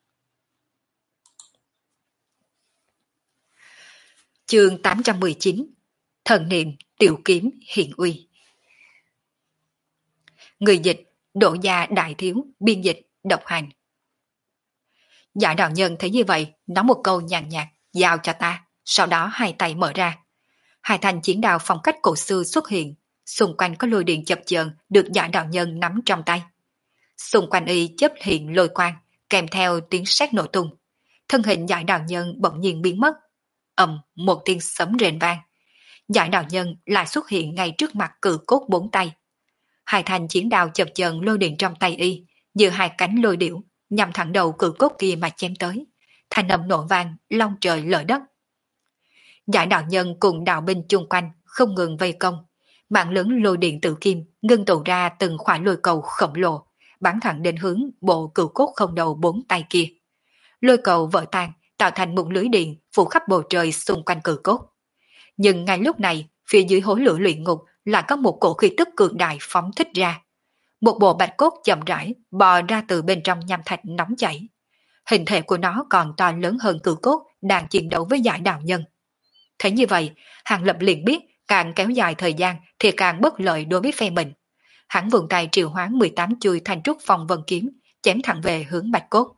Chương 819. Thần niệm tiểu kiếm hiện uy. Người dịch: Đỗ Gia Đại Thiếu, biên dịch: Độc Hành. Giả đạo nhân thấy như vậy, nói một câu nhàn nhạt, giao cho ta, sau đó hai tay mở ra. Hai thanh chiến đao phong cách cổ xưa xuất hiện, xung quanh có lôi điện chập chờn được giả đạo nhân nắm trong tay. Xung quanh y chớp hiện lôi quang, kèm theo tiếng sét nổ tung. Thân hình giả đạo nhân bỗng nhiên biến mất. Một tiếng sấm rền vang. Giả đạo nhân lại xuất hiện ngay trước mặt cự cốt 4 tay. Hai thanh chiến đao chập chờn lôi điện trong tay y, như hai cánh lôi điểu, nhằm thẳng đầu cự cốt kia mà chém tới. Thanh âm nổ vang, long trời lở đất. Giả đạo nhân cùng đạo binh chung quanh không ngừng vây công. Mạng lớn lôi điện tự kim ngưng tụ ra từng khỏa lôi cầu khổng lồ, bắn thẳng đến hướng bộ cự cốt không đầu 4 tay kia. Lôi cầu vỡ tan, tạo thành một lưới điện phủ khắp bầu trời xung quanh cự cốt. Nhưng ngay lúc này, phía dưới hố lửa luyện ngục lại có một cổ khí tức cường đại phóng thích ra. Một bộ bạch cốt chậm rãi bò ra từ bên trong nham thạch nóng chảy. Hình thể của nó còn to lớn hơn cự cốt đang chiến đấu với giải đạo nhân. Thế như vậy, Hàng Lập liền biết càng kéo dài thời gian thì càng bất lợi đối với phe mình. Hắn vươn tay triệu hoán 18 chuôi thanh trúc phong vân kiếm, chém thẳng về hướng bạch cốt.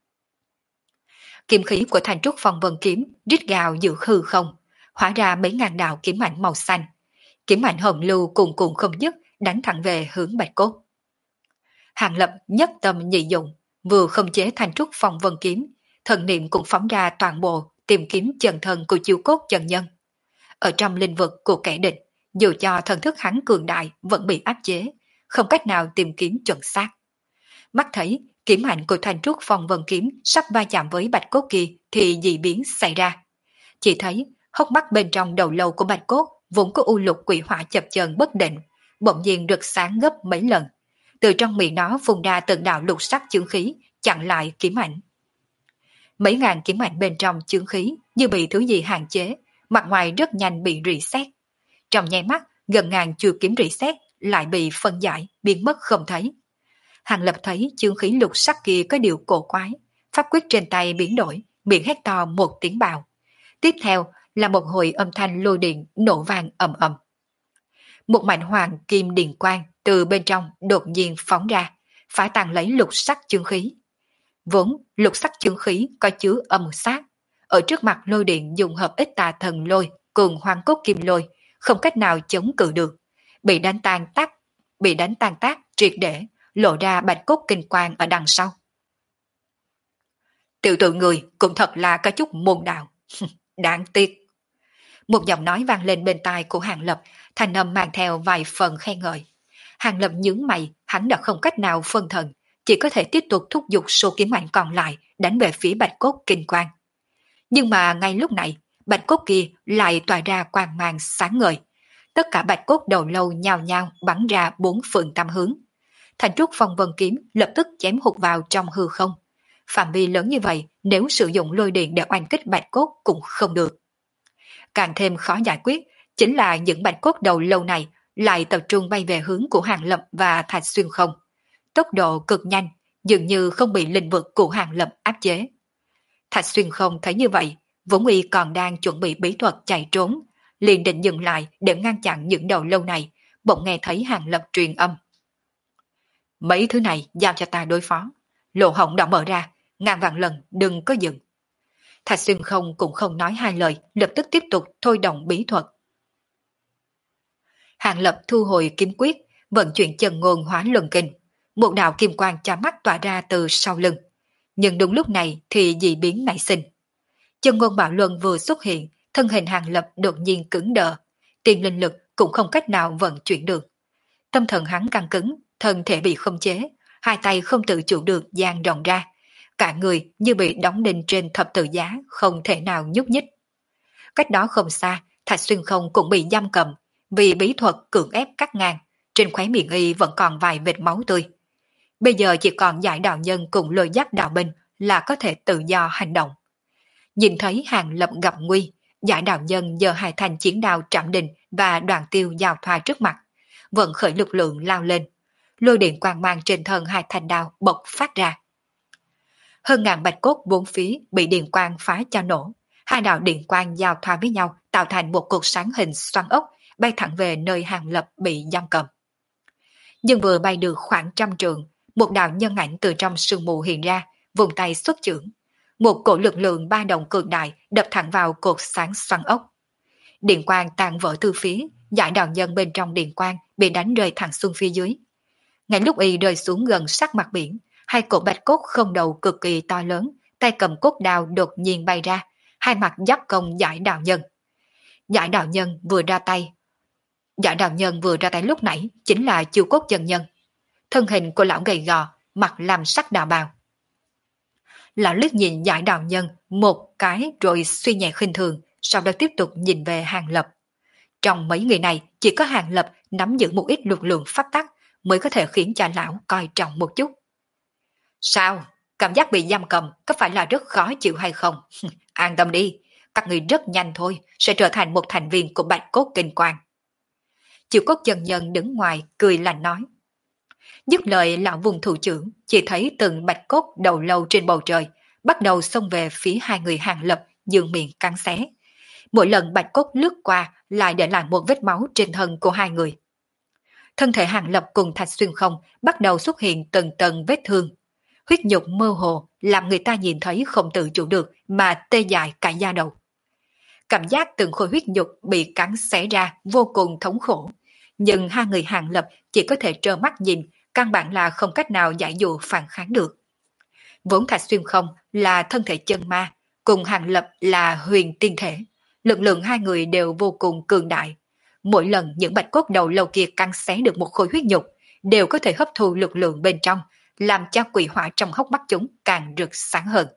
Kiếm khí của thanh trúc phong vân kiếm rít gào giữa hư không, hóa ra mấy ngàn đạo kiếm ảnh màu xanh. Kiếm ảnh hồng lưu cùng cùng không dứt đánh thẳng về hướng bạch cốt. Hàng Lập nhất tâm nhị dụng, vừa không chế thanh trúc phong vân kiếm, thần niệm cũng phóng ra toàn bộ tìm kiếm chân thân của chiêu cốt chân nhân. Ở trong linh vực của kẻ địch, dù cho thần thức hắn cường đại vẫn bị áp chế, không cách nào tìm kiếm chuẩn xác. Mắt thấy kiếm ảnh của thanh trúc phong vân kiếm sắp va chạm với bạch cốt kia thì dị biến xảy ra. Chỉ thấy hốc mắt bên trong đầu lâu của bạch cốt vốn có u lục quỷ hỏa chập chờn bất định, bỗng nhiên rực sáng gấp mấy lần. Từ trong miệng nó phun ra từng đạo lục sắc chướng khí chặn lại kiếm ảnh. Mấy ngàn kiếm ảnh bên trong chướng khí như bị thứ gì hạn chế, mặt ngoài rất nhanh bị rỉ sét. Trong nháy mắt, gần ngàn chuôi kiếm rỉ sét lại bị phân giải, biến mất không thấy. Hàng Lập thấy chướng khí lục sắc kia có điều cổ quái, pháp quyết trên tay biến đổi, miệng hét to một tiếng bạo. Tiếp theo là một hồi âm thanh lôi điện nổ vang ầm ầm. Một mảnh hoàng kim điện quang từ bên trong đột nhiên phóng ra, phá tan lấy lục sắc chướng khí. Vốn lục sắc chướng khí có chứa âm sát, ở trước mặt lôi điện dùng hợp ít tà thần lôi cùng hoàng cốt kim lôi, không cách nào chống cự được, bị đánh tan tác triệt để, lộ ra bạch cốt kinh quang ở đằng sau. Tiểu tử người cũng thật là có chút môn đạo. Đáng tiếc. Một giọng nói vang lên bên tai của Hàng Lập, thanh âm mang theo vài phần khen ngợi. Hàng Lập nhướng mày, hắn đã không cách nào phân thần, chỉ có thể tiếp tục thúc giục số kiếm ảnh còn lại đánh về phía bạch cốt kinh quang. Nhưng mà ngay lúc này, bạch cốt kia lại tỏa ra quang mang sáng ngời. Tất cả bạch cốt đầu lâu nhao nhao bắn ra bốn phương tám hướng. Thành trúc phong vân kiếm lập tức chém hụt vào trong hư không. Phạm vi lớn như vậy, nếu sử dụng lôi điện để oanh kích bạch cốt cũng không được. Càng thêm khó giải quyết, chính là những bạch cốt đầu lâu này lại tập trung bay về hướng của Hàng Lập và Thạch Xuyên không. Tốc độ cực nhanh, dường như không bị linh vực của Hàng Lập áp chế. Thạch Xuyên không thấy như vậy, vốn y còn đang chuẩn bị bí thuật chạy trốn, liền định dừng lại để ngăn chặn những đầu lâu này, bỗng nghe thấy Hàng Lập truyền âm. Mấy thứ này giao cho ta đối phó. Lỗ hổng đã mở ra, ngàn vạn lần đừng có dừng. Thạch Xuyên không cũng không nói hai lời, lập tức tiếp tục thôi động bí thuật. Hàng Lập thu hồi kiếm quyết, vận chuyển chân ngôn hóa luân kinh. Một đạo kim quang chói mắt tỏa ra từ sau lưng. Nhưng đúng lúc này thì dị biến nảy sinh. Chân ngôn bạo luân vừa xuất hiện, thân hình Hàng Lập đột nhiên cứng đờ. Tiền linh lực cũng không cách nào vận chuyển được. Tâm thần hắn căng cứng, thân thể bị khống chế, hai tay không tự chủ được dang rộng ra. Cả người như bị đóng đinh trên thập tự giá, không thể nào nhúc nhích. Cách đó không xa, Thạch Xuyên không cũng bị giam cầm, vì bí thuật cưỡng ép cắt ngang, trên khóe miệng y vẫn còn vài vệt máu tươi. Bây giờ chỉ còn Giải đạo nhân cùng Lôi Giác đạo binh là có thể tự do hành động. Nhìn thấy Hàng Lập gặp nguy, Giải đạo nhân giơ hai thanh chiến đao Trảm Đình và Đoàn Tiêu giao thoa trước mặt, vận khởi lực lượng lao lên. Lôi điện quang mang trên thân hai thanh đao bộc phát ra. Hơn ngàn bạch cốt bốn phía bị điện quang phá cho nổ. Hai đạo điện quang giao thoa với nhau tạo thành một cột sáng hình xoắn ốc, bay thẳng về nơi Hàng Lập bị giam cầm. Nhưng vừa bay được khoảng trăm trượng, một đạo nhân ảnh từ trong sương mù hiện ra, vùng tay xuất chưởng. Một cổ lực lượng ba động cực đại đập thẳng vào cột sáng xoắn ốc. Điện quang tan vỡ từ phía, Giải đạo nhân bên trong điện quang bị đánh rơi thẳng xuống phía dưới. Ngay lúc y rơi xuống gần sát mặt biển, hai cổ bạch cốt không đầu cực kỳ to lớn, tay cầm cốt đao đột nhiên bay ra, hai mặt giáp công Giải đạo nhân. Giải đạo nhân vừa ra tay. Giải đạo nhân vừa ra tay lúc nãy chính là Chu Cốt chân nhân. Thân hình của lão gầy gò, mặt làm sắc đạo bào. Lão liếc nhìn Giải đạo nhân một cái rồi suy nhẹ khinh thường, sau đó tiếp tục nhìn về Hàng Lập. Trong mấy người này, chỉ có Hàng Lập nắm giữ một ít lực lượng pháp tắc mới có thể khiến cho lão coi trọng một chút. Sao? Cảm giác bị giam cầm có phải là rất khó chịu hay không? An tâm đi, các người rất nhanh thôi sẽ trở thành một thành viên của Bạch Cốt Kinh Quang. Triệu Cốt chân nhân đứng ngoài cười lạnh nói. Dứt lời lão vùng thủ trưởng, chỉ thấy từng bạch cốt đầu lâu trên bầu trời bắt đầu xông về phía hai người Hàng Lập, dương miệng cắn xé. Mỗi lần bạch cốt lướt qua lại để lại một vết máu trên thân của hai người. Thân thể Hàng Lập cùng Thạch Xuyên không bắt đầu xuất hiện từng tầng vết thương. Huyết nhục mơ hồ làm người ta nhìn thấy không tự chủ được mà tê dại cả da đầu. Cảm giác từng khối huyết nhục bị cắn xé ra vô cùng thống khổ. Nhưng hai người Hàng Lập chỉ có thể trơ mắt nhìn, căn bản là không cách nào giải dụ phản kháng được. Vốn Thạch Xuyên không là thân thể chân ma, cùng Hàng Lập là huyền tiên thể. Lực lượng hai người đều vô cùng cường đại. Mỗi lần những bạch cốt đầu lâu kia cắn xé được một khối huyết nhục, đều có thể hấp thu lực lượng bên trong, làm cho quỷ hỏa trong hốc mắt chúng càng rực sáng hơn.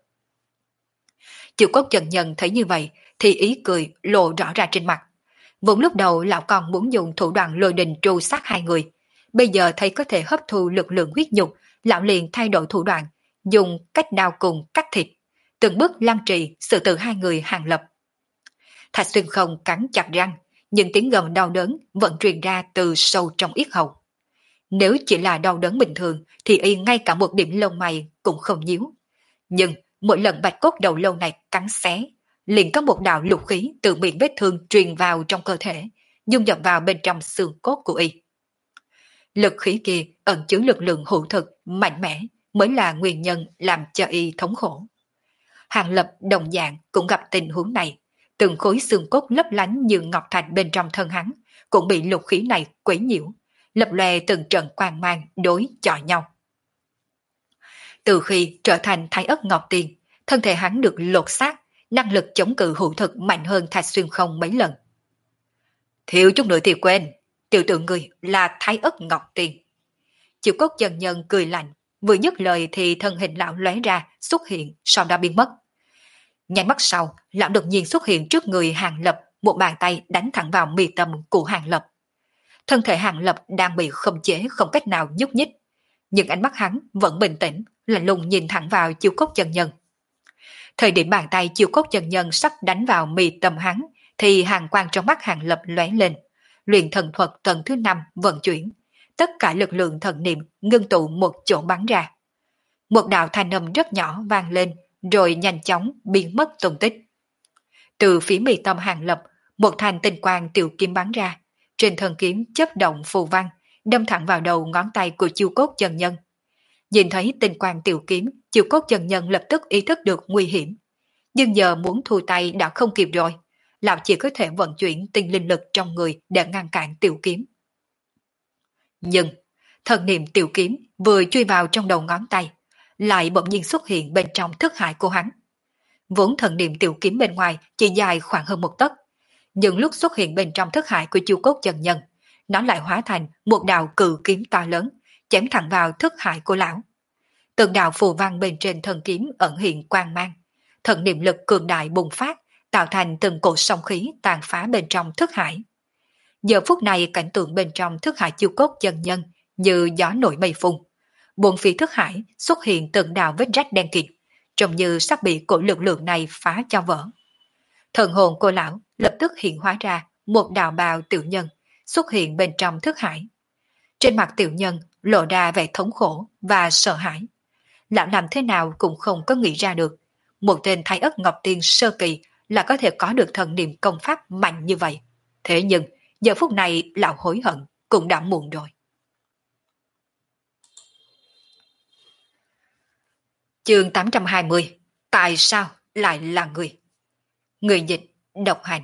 Triệu Cốt chân nhân thấy như vậy, thì ý cười lộ rõ ra trên mặt. Vốn lúc đầu lão còn muốn dùng thủ đoạn lôi đình tru sát hai người. Bây giờ thấy có thể hấp thu lực lượng huyết nhục, lão liền thay đổi thủ đoạn, dùng cách đao cùng cắt thịt, từng bước lăng trì sự từ hai người Hàng Lập. Thạch Xuyên không cắn chặt răng, nhưng tiếng gầm đau đớn vẫn truyền ra từ sâu trong yết hầu. Nếu chỉ là đau đớn bình thường thì y ngay cả một điểm lông mày cũng không nhíu. Nhưng mỗi lần bạch cốt đầu lâu này cắn xé, liền có một đạo lục khí từ miệng vết thương truyền vào trong cơ thể, dung nhập vào bên trong xương cốt của y. Lực khí kia ẩn chứa lực lượng hữu thực, mạnh mẽ mới là nguyên nhân làm cho y thống khổ. Hàng Lập đồng dạng cũng gặp tình huống này, từng khối xương cốt lấp lánh như ngọc thạch bên trong thân hắn cũng bị lục khí này quấy nhiễu, lập lòe từng trận quang mang đối chọi nhau. Từ khi trở thành Thái Ất Ngọc Tiền, thân thể hắn được lột xác, năng lực chống cự hữu thực mạnh hơn Thạch Xuyên không mấy lần. Thiếu chút nữa thì quên, tiểu tử người là Thái Ất Ngọc Tiền. Triệu Cốt chân nhân cười lạnh, vừa dứt lời thì thân hình lão lóe ra, xuất hiện, sau đó biến mất. Ngay mắt sau, lão đột nhiên xuất hiện trước người Hàng Lập, một bàn tay đánh thẳng vào mi tâm của Hàng Lập. Thân thể Hàng Lập đang bị khống chế không cách nào nhúc nhích, nhưng ánh mắt hắn vẫn bình tĩnh, lạnh lùng nhìn thẳng vào Chiêu Cốt Chân Nhân. Thời điểm bàn tay Chiêu Cốt Chân Nhân sắp đánh vào mi tâm hắn, thì hàng quang trong mắt Hàng Lập lóe lên, luyện thần thuật tầng thứ 5 vận chuyển, tất cả lực lượng thần niệm ngưng tụ một chỗ bắn ra. Một đạo thanh âm rất nhỏ vang lên, rồi nhanh chóng biến mất tung tích. Từ phía mi tâm Hàng Lập, một thanh tinh quang tiểu kiếm bắn ra, trên thân kiếm chớp động phù văn, đâm thẳng vào đầu ngón tay của Chiêu Cốt Chân Nhân. Nhìn thấy tinh quang tiểu kiếm, Chiêu Cốt Chân Nhân lập tức ý thức được nguy hiểm, nhưng giờ muốn thu tay đã không kịp rồi. Lão chỉ có thể vận chuyển tinh linh lực trong người để ngăn cản tiểu kiếm. Nhưng thần niệm tiểu kiếm vừa chui vào trong đầu ngón tay, lại bỗng nhiên xuất hiện bên trong thức hải của hắn. Vốn thần niệm tiểu kiếm bên ngoài chỉ dài khoảng hơn một tấc, nhưng lúc xuất hiện bên trong thức hải của Chu Cốt Chân Nhân, nó lại hóa thành một đạo cự kiếm to lớn, chém thẳng vào thức hải của lão. Từng đạo phù văn bên trên thần kiếm ẩn hiện quang mang, thần niệm lực cường đại bùng phát, tạo thành từng cột sóng khí tàn phá bên trong thức hải. Giờ phút này cảnh tượng bên trong thức hải Chiêu Cốt Chân Nhân như gió nổi mây phun. Bốn phía thức hải xuất hiện từng đạo vết rách đen kịt, trông như sắp bị cổ lực lượng này phá cho vỡ. Thần hồn cô lão lập tức hiện hóa ra một đạo bào tiểu nhân xuất hiện bên trong thức hải. Trên mặt tiểu nhân lộ ra vẻ thống khổ và sợ hãi. Lão làm thế nào cũng không có nghĩ ra được, một tên Thái Ất Ngọc Tiên sơ kỳ là có thể có được thần niệm công pháp mạnh như vậy. Thế nhưng giờ phút này lão hối hận cũng đã muộn rồi. Chương 820. Tại sao lại là người? Người dịch độc hành.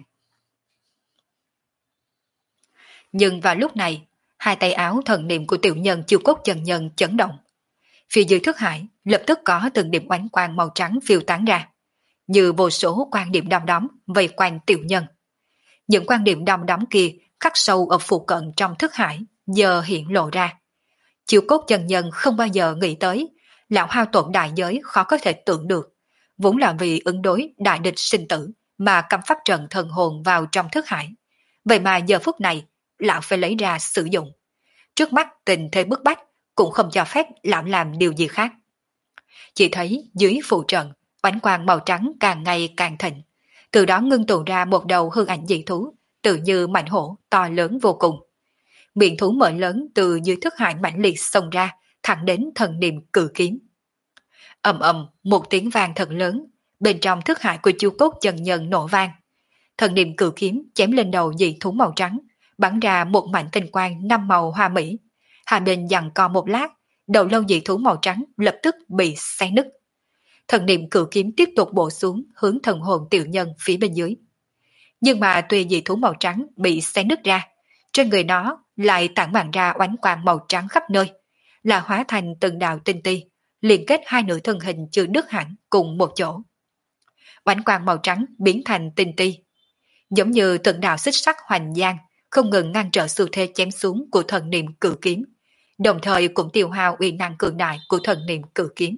Nhưng vào lúc này, hai tay áo thần niệm của tiểu nhân Chiêu Cốt Chân Nhân chấn động. Phía dưới thức hải lập tức có từng điểm oánh quang màu trắng phiêu tán ra, như vô số quan điểm đom đóm vây quanh tiểu nhân. Những quan điểm đom đóm kia khắc sâu ở phụ cận trong thức hải giờ hiện lộ ra. Chiêu Cốt Chân Nhân không bao giờ nghĩ tới, lão hao tổn đại giới khó có thể tưởng được, vốn là vì ứng đối đại địch sinh tử mà cắm pháp trận thần hồn vào trong thức hải. Vậy mà giờ phút này lão phải lấy ra sử dụng. Trước mắt tình thế bức bách cũng không cho phép lão làm điều gì khác. Chỉ thấy dưới phụ trận, ánh quang màu trắng càng ngày càng thịnh, từ đó ngưng tụ ra một đầu hư ảnh dị thú, tự như mãnh hổ to lớn vô cùng. Miệng thú mở lớn từ dưới thức hải mãnh liệt xông ra, thẳng đến thần niệm cự kiếm. Ầm ầm, một tiếng vang thật lớn, bên trong thức hải của Chu Cốt Chân Nhân nổ vang. Thần niệm cự kiếm chém lên đầu dị thú màu trắng, bắn ra một mảnh tinh quang 5 màu hoa mỹ. Hai bên giằng co một lát, đầu lâu dị thú màu trắng lập tức bị xé nứt. Thần niệm cự kiếm tiếp tục bổ xuống hướng thần hồn tiểu nhân phía bên dưới. Nhưng mà tuy dị thú màu trắng bị xé nứt ra, trên người nó lại tản mạn ra oánh quang màu trắng khắp nơi, là hóa thành từng đạo tinh ti, liên kết hai nửa thân hình chưa đứt hẳn cùng một chỗ. Oánh quang màu trắng biến thành tinh ti, giống như từng đạo xích sắt hoành giang, không ngừng ngăn trở xu thế chém xuống của thần niệm cự kiếm, đồng thời cũng tiêu hao uy năng cường đại của thần niệm cự kiếm.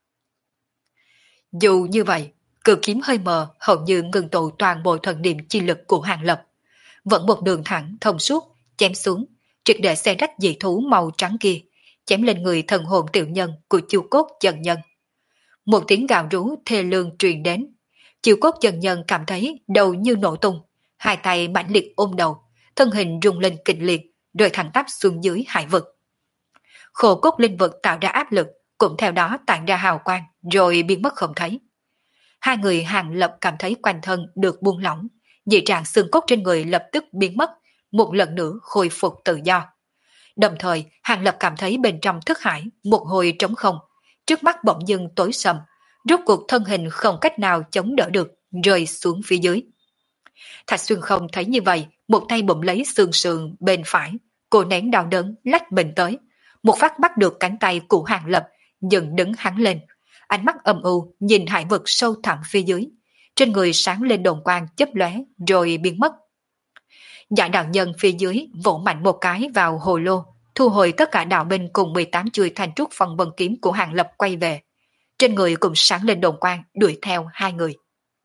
Dù như vậy, cự kiếm hơi mờ hầu như ngừng tụ toàn bộ thần niệm chi lực của Hàng Lập, vẫn một đường thẳng thông suốt chém xuống, triệt để xé rách dị thú màu trắng kia, chém lên người thần hồn tiểu nhân của Chu Cốt Chân Nhân. Một tiếng gào rú thê lương truyền đến, Chu Cốt Chân Nhân cảm thấy đầu như nổ tung, hai tay mãnh liệt ôm đầu, thân hình rung lên kịch liệt, rồi thẳng tắp xuống dưới hải vực. Khổ cốt linh vực tạo ra áp lực, cũng theo đó tản ra hào quang, rồi biến mất không thấy. Hai người Hàng Lập cảm thấy quanh thân được buông lỏng, dị trạng xương cốt trên người lập tức biến mất, một lần nữa khôi phục tự do. Đồng thời, Hàng Lập cảm thấy bên trong thức hải một hồi trống không, trước mắt bỗng dưng tối sầm, rốt cuộc thân hình không cách nào chống đỡ được, rơi xuống phía dưới. Thạch Xuyên Không thấy như vậy, một tay bụm lấy xương sườn bên phải, cô nén đau đớn lách mình tới, một phát bắt được cánh tay của Hàng Lập, dừng đứng hắn lên, ánh mắt âm u nhìn hải vực sâu thẳm phía dưới, trên người sáng lên đồn quang chớp lóe rồi biến mất. Dạ đạo nhân phía dưới vỗ mạnh một cái vào hồ lô, thu hồi tất cả đạo binh cùng 18 chuôi thanh trúc phong vân kiếm của Hàng Lập quay về, trên người cũng sáng lên đồn quang đuổi theo hai người.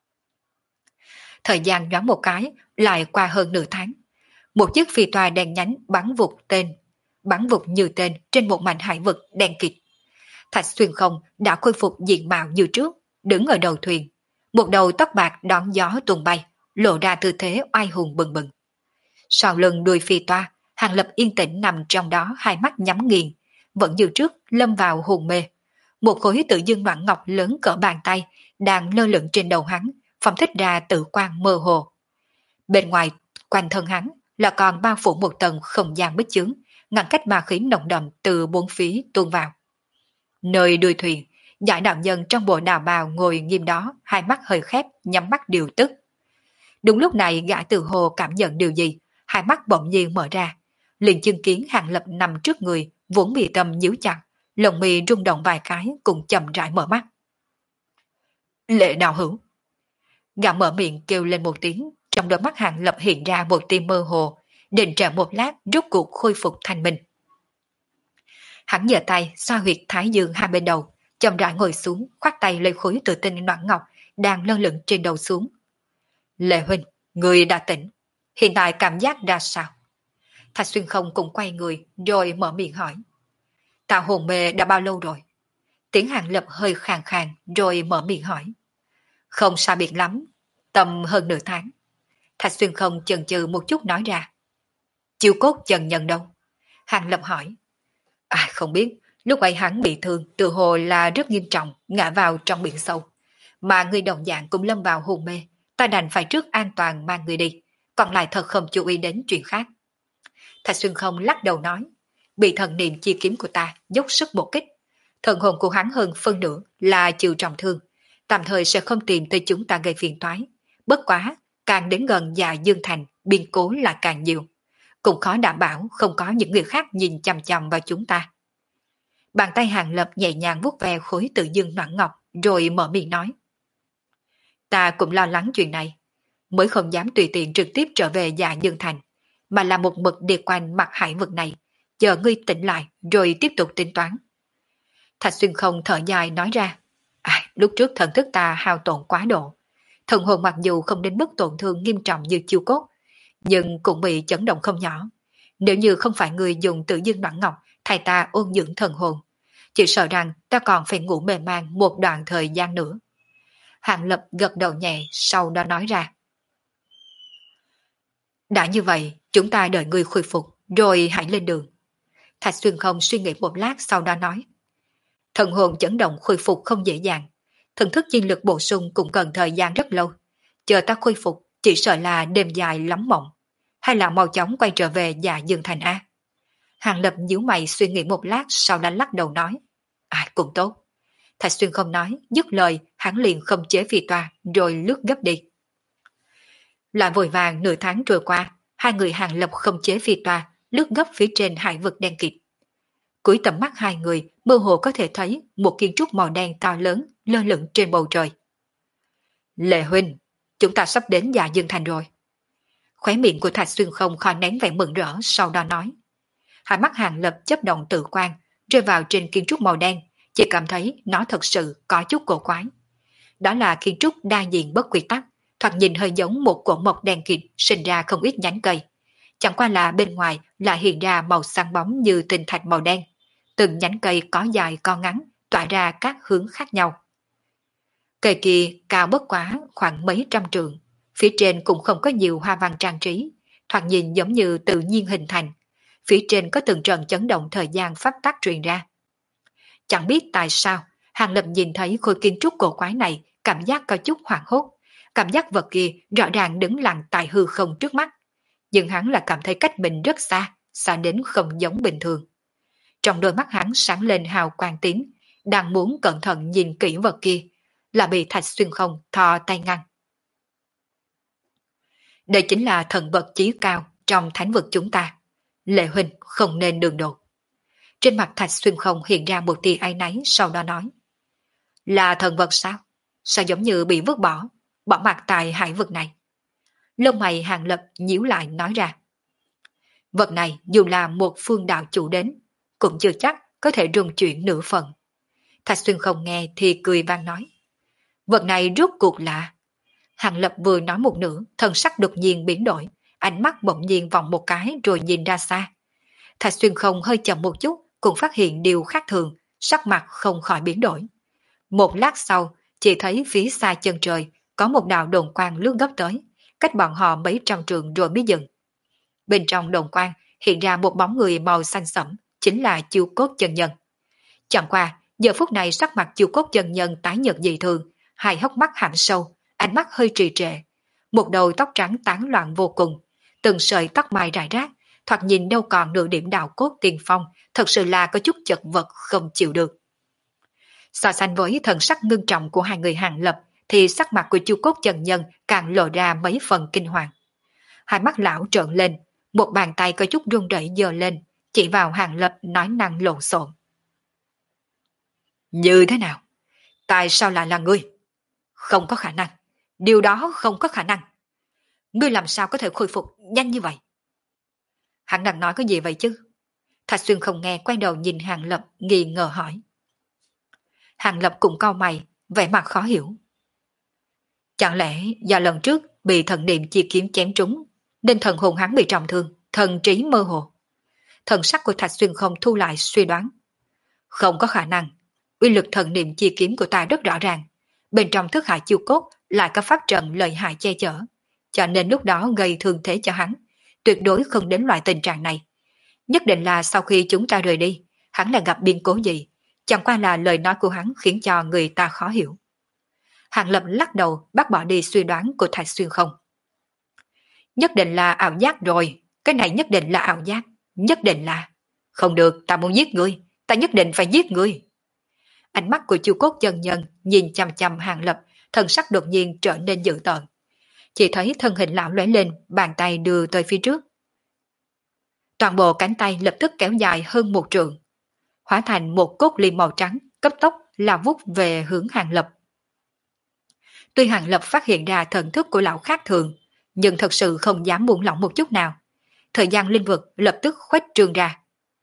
Thời gian nhoáng một cái, lại qua hơn nửa tháng. Một chiếc phi toa đen nhánh bắn vụt như tên trên một mảnh hải vực đen kịt. Thạch Xuyên Không đã khôi phục diện mạo như trước, đứng ở đầu thuyền. Một đầu tóc bạc đón gió tung bay, lộ ra tư thế oai hùng bừng bừng. Sau lưng đuôi phi toa, Hàng Lập yên tĩnh nằm trong đó, hai mắt nhắm nghiền, vẫn như trước lâm vào hồn mê. Một khối tự dương noãn ngọc lớn cỡ bàn tay đang lơ lửng trên đầu hắn, phóng thích ra tự quang mơ hồ. Bên ngoài quanh thân hắn là còn bao phủ một tầng không gian bích chướng, ngăn cách ma khí nồng đậm từ bốn phía tuôn vào. Nơi đuôi thuyền, Giải đạo nhân trong bộ đào bào ngồi nghiêm đó, hai mắt hơi khép, nhắm mắt điều tức. Đúng lúc này gã tự hồ cảm nhận điều gì, hai mắt bỗng nhiên mở ra, liền chứng kiến Hàng Lập nằm trước người, vốn bị tâm nhíu chặt, lồng mi rung động vài cái cùng chậm rãi mở mắt. Lệ đạo hữu. Gã mở miệng kêu lên một tiếng, trong đôi mắt Hàng Lập hiện ra một tia mơ hồ, định trệ một lát rút cuộc khôi phục thanh minh. Hắn giơ tay xoa huyệt thái dương hai bên đầu, chậm rãi ngồi xuống, khoát tay lấy khối tự tinh noãn ngọc đang lơ lửng trên đầu xuống. Lệ huynh, người đã tỉnh, hiện tại cảm giác ra sao? Thạch Xuyên Không cũng quay người rồi mở miệng hỏi. Ta hồn mê đã bao lâu rồi? Tiếng Hàng Lập hơi khàn khàn rồi mở miệng hỏi. Không sao biệt lắm, tầm hơn nửa tháng. Thạch Xuyên Không chần chừ một chút nói ra. Chiêu cốt Trần Nhân đâu? Hàng Lập hỏi. Không biết, lúc ấy hắn bị thương tự hồ là rất nghiêm trọng, ngã vào trong biển sâu. Mà người đồng dạng cũng lâm vào hôn mê, ta đành phải trước an toàn mang người đi, còn lại thật không chú ý đến chuyện khác. Thạch Xuyên Không lắc đầu nói, bị thần niệm chi kiếm của ta dốc sức bổ kích. Thần hồn của hắn hơn phân nửa là chịu trọng thương, tạm thời sẽ không tìm tới chúng ta gây phiền toái. Bất quá, càng đến gần Dạ Dương Thành, biên cố là càng nhiều. Cũng khó đảm bảo không có những người khác nhìn chằm chằm vào chúng ta. Bàn tay Hàng Lập nhẹ nhàng vuốt ve khối tự dương noãn ngọc, rồi mở miệng nói. Ta cũng lo lắng chuyện này, mới không dám tùy tiện trực tiếp trở về Dạ Dương Thành, mà là một mực đi quanh mặt hải vực này, chờ ngươi tỉnh lại rồi tiếp tục tính toán. Thạch Xuyên Không thở dài nói ra. Lúc trước thần thức ta hao tổn quá độ. Thần hồn mặc dù không đến mức tổn thương nghiêm trọng như chiêu cốt, nhưng cũng bị chấn động không nhỏ. Nếu như không phải người dùng tự dương noãn ngọc thay ta ôn dưỡng thần hồn, chỉ sợ rằng ta còn phải ngủ mê man một đoạn thời gian nữa. Hàng Lập gật đầu nhẹ, sau đó nói ra. Đã như vậy, chúng ta đợi ngươi khôi phục, rồi hãy lên đường. Thạch Xuyên Không suy nghĩ một lát sau đó nói. Thần hồn chấn động khôi phục không dễ dàng, thần thức chi lực bổ sung cũng cần thời gian rất lâu. Chờ ta khôi phục, chỉ sợ là đêm dài lắm mộng. Hay là mau chóng quay trở về Dạ Dương Thành A? Hàng Lập nhíu mày suy nghĩ một lát, sau đó lắc đầu nói. Cũng tốt. Thạch Xuyên Không nói, dứt lời, hắn liền không chế phi toa, rồi lướt gấp đi. Lại vội vàng nửa tháng trôi qua, hai người Hàng Lập không chế phi toa, lướt gấp phía trên hải vực đen kịt. Cuối tầm mắt hai người, mơ hồ có thể thấy một kiến trúc màu đen to lớn lơ lửng trên bầu trời. Lệ huynh, chúng ta sắp đến Dạ Dương Thành rồi. Khóe miệng của Thạch Xuyên Không khó nén vẻ mừng rỡ, sau đó nói. Hai mắt Hàng Lập chớp động tự quan, rơi vào trên kiến trúc màu đen, chỉ cảm thấy nó thật sự có chút cổ quái. Đó là kiến trúc đa diện bất quy tắc, thoạt nhìn hơi giống một cột mộc đen kịt sinh ra không ít nhánh cây. Chẳng qua là bên ngoài lại hiện ra màu sáng bóng như tinh thạch màu đen. Từng nhánh cây có dài có ngắn, tỏa ra các hướng khác nhau. Cây kia cao bất quá khoảng mấy trăm trượng, phía trên cũng không có nhiều hoa văn trang trí, thoạt nhìn giống như tự nhiên hình thành. Phía trên có từng trận chấn động thời gian pháp tắc truyền ra. Chẳng biết tại sao, Hàng Lập nhìn thấy khối kiến trúc cổ quái này, cảm giác có chút hoảng hốt. Cảm giác vật kia rõ ràng đứng lặng tại hư không trước mắt. Nhưng hắn là cảm thấy cách mình rất xa, xa đến không giống bình thường. Trong đôi mắt hắn sáng lên hào quang tím, đang muốn cẩn thận nhìn kỹ vật kia, là bị Thạch Xuyên Không thò tay ngăn. Đây chính là thần vật chí cao trong thánh vực chúng ta. Lệ huynh không nên đường đột. Trên mặt Thạch Xuyên Không hiện ra một tia áy náy, sau đó nói. Là thần vật sao? Sao giống như bị vứt bỏ mặt tại hải vực này? Lông mày Hàng Lập nhíu lại nói ra. Vật này dù là một phương đạo chủ đến, cũng chưa chắc có thể rung chuyển nửa phần. Thạch Xuyên Không nghe thì cười vang nói. Vật này rốt cuộc là... Hàng Lập vừa nói một nửa, thần sắc đột nhiên biến đổi, ánh mắt bỗng nhiên vòng một cái rồi nhìn ra xa. Thạch Xuyên Không hơi chậm một chút, cũng phát hiện điều khác thường, sắc mặt không khỏi biến đổi. Một lát sau, chỉ thấy phía xa chân trời có một đạo đồn quang lướt gấp tới, cách bọn họ mấy trăm trượng rồi mới dừng. Bên trong đồn quang hiện ra một bóng người màu xanh sẫm, chính là Chiêu Cốt chân nhân. Chẳng qua, giờ phút này sắc mặt Chiêu Cốt chân nhân tái nhợt dị thường, hai hốc mắt hãm sâu, ánh mắt hơi trì trệ. Một đầu tóc trắng tán loạn vô cùng, từng sợi tóc mai rải rác, thoạt nhìn đâu còn nửa điểm đạo cốt tiền phong, thật sự là có chút chật vật không chịu được. So sánh với thần sắc ngưng trọng của hai người Hàng Lập, thì sắc mặt của Chu Cốt chân nhân càng lộ ra mấy phần kinh hoàng. Hai mắt lão trợn lên, một bàn tay có chút run rẩy giơ lên, chỉ vào Hàng Lập nói năng lộn xộn. Như thế nào? Tại sao lại là ngươi? Không có khả năng. Điều đó không có khả năng. Ngươi làm sao có thể khôi phục nhanh như vậy? Hắn đang nói cái gì vậy chứ? Thạch Xuyên không nghe, quay đầu nhìn Hàng Lập nghi ngờ hỏi. Hàng Lập cũng cau mày, vẻ mặt khó hiểu. Chẳng lẽ do lần trước bị thần niệm chi kiếm chém trúng, nên thần hồn hắn bị trọng thương, thần trí mơ hồ? Thần sắc của Thạch Xuyên không thu lại suy đoán. Không có khả năng. Uy lực thần niệm chi kiếm của ta rất rõ ràng. Bên trong thức hải chiêu cốt lại có pháp trận lợi hại che chở, cho nên lúc đó gây thương thế cho hắn. Tuyệt đối không đến loại tình trạng này. Nhất định là sau khi chúng ta rời đi, hắn lại gặp biến cố gì. Chẳng qua là lời nói của hắn khiến cho người ta khó hiểu. Hàng Lập lắc đầu bác bỏ đi suy đoán của Thạch Xuyên không. Nhất định là ảo giác rồi. Cái này nhất định là ảo giác. Nhất định là. Không được, ta muốn giết ngươi. Ta nhất định phải giết ngươi. Ánh mắt của Chu Cốt chân nhân nhìn chằm chằm Hàng Lập, thân sắc đột nhiên trở nên dữ tợn. Chỉ thấy thân hình lão lóe lên, bàn tay đưa tới phía trước. Toàn bộ cánh tay lập tức kéo dài hơn 1 trượng, hóa thành một cốt liêm màu trắng, cấp tốc lao vút về hướng Hàng Lập. Tuy Hàng Lập phát hiện ra thần thức của lão khác thường, nhưng thật sự không dám buông lỏng một chút nào. Thời gian linh vực lập tức khuếch trương ra.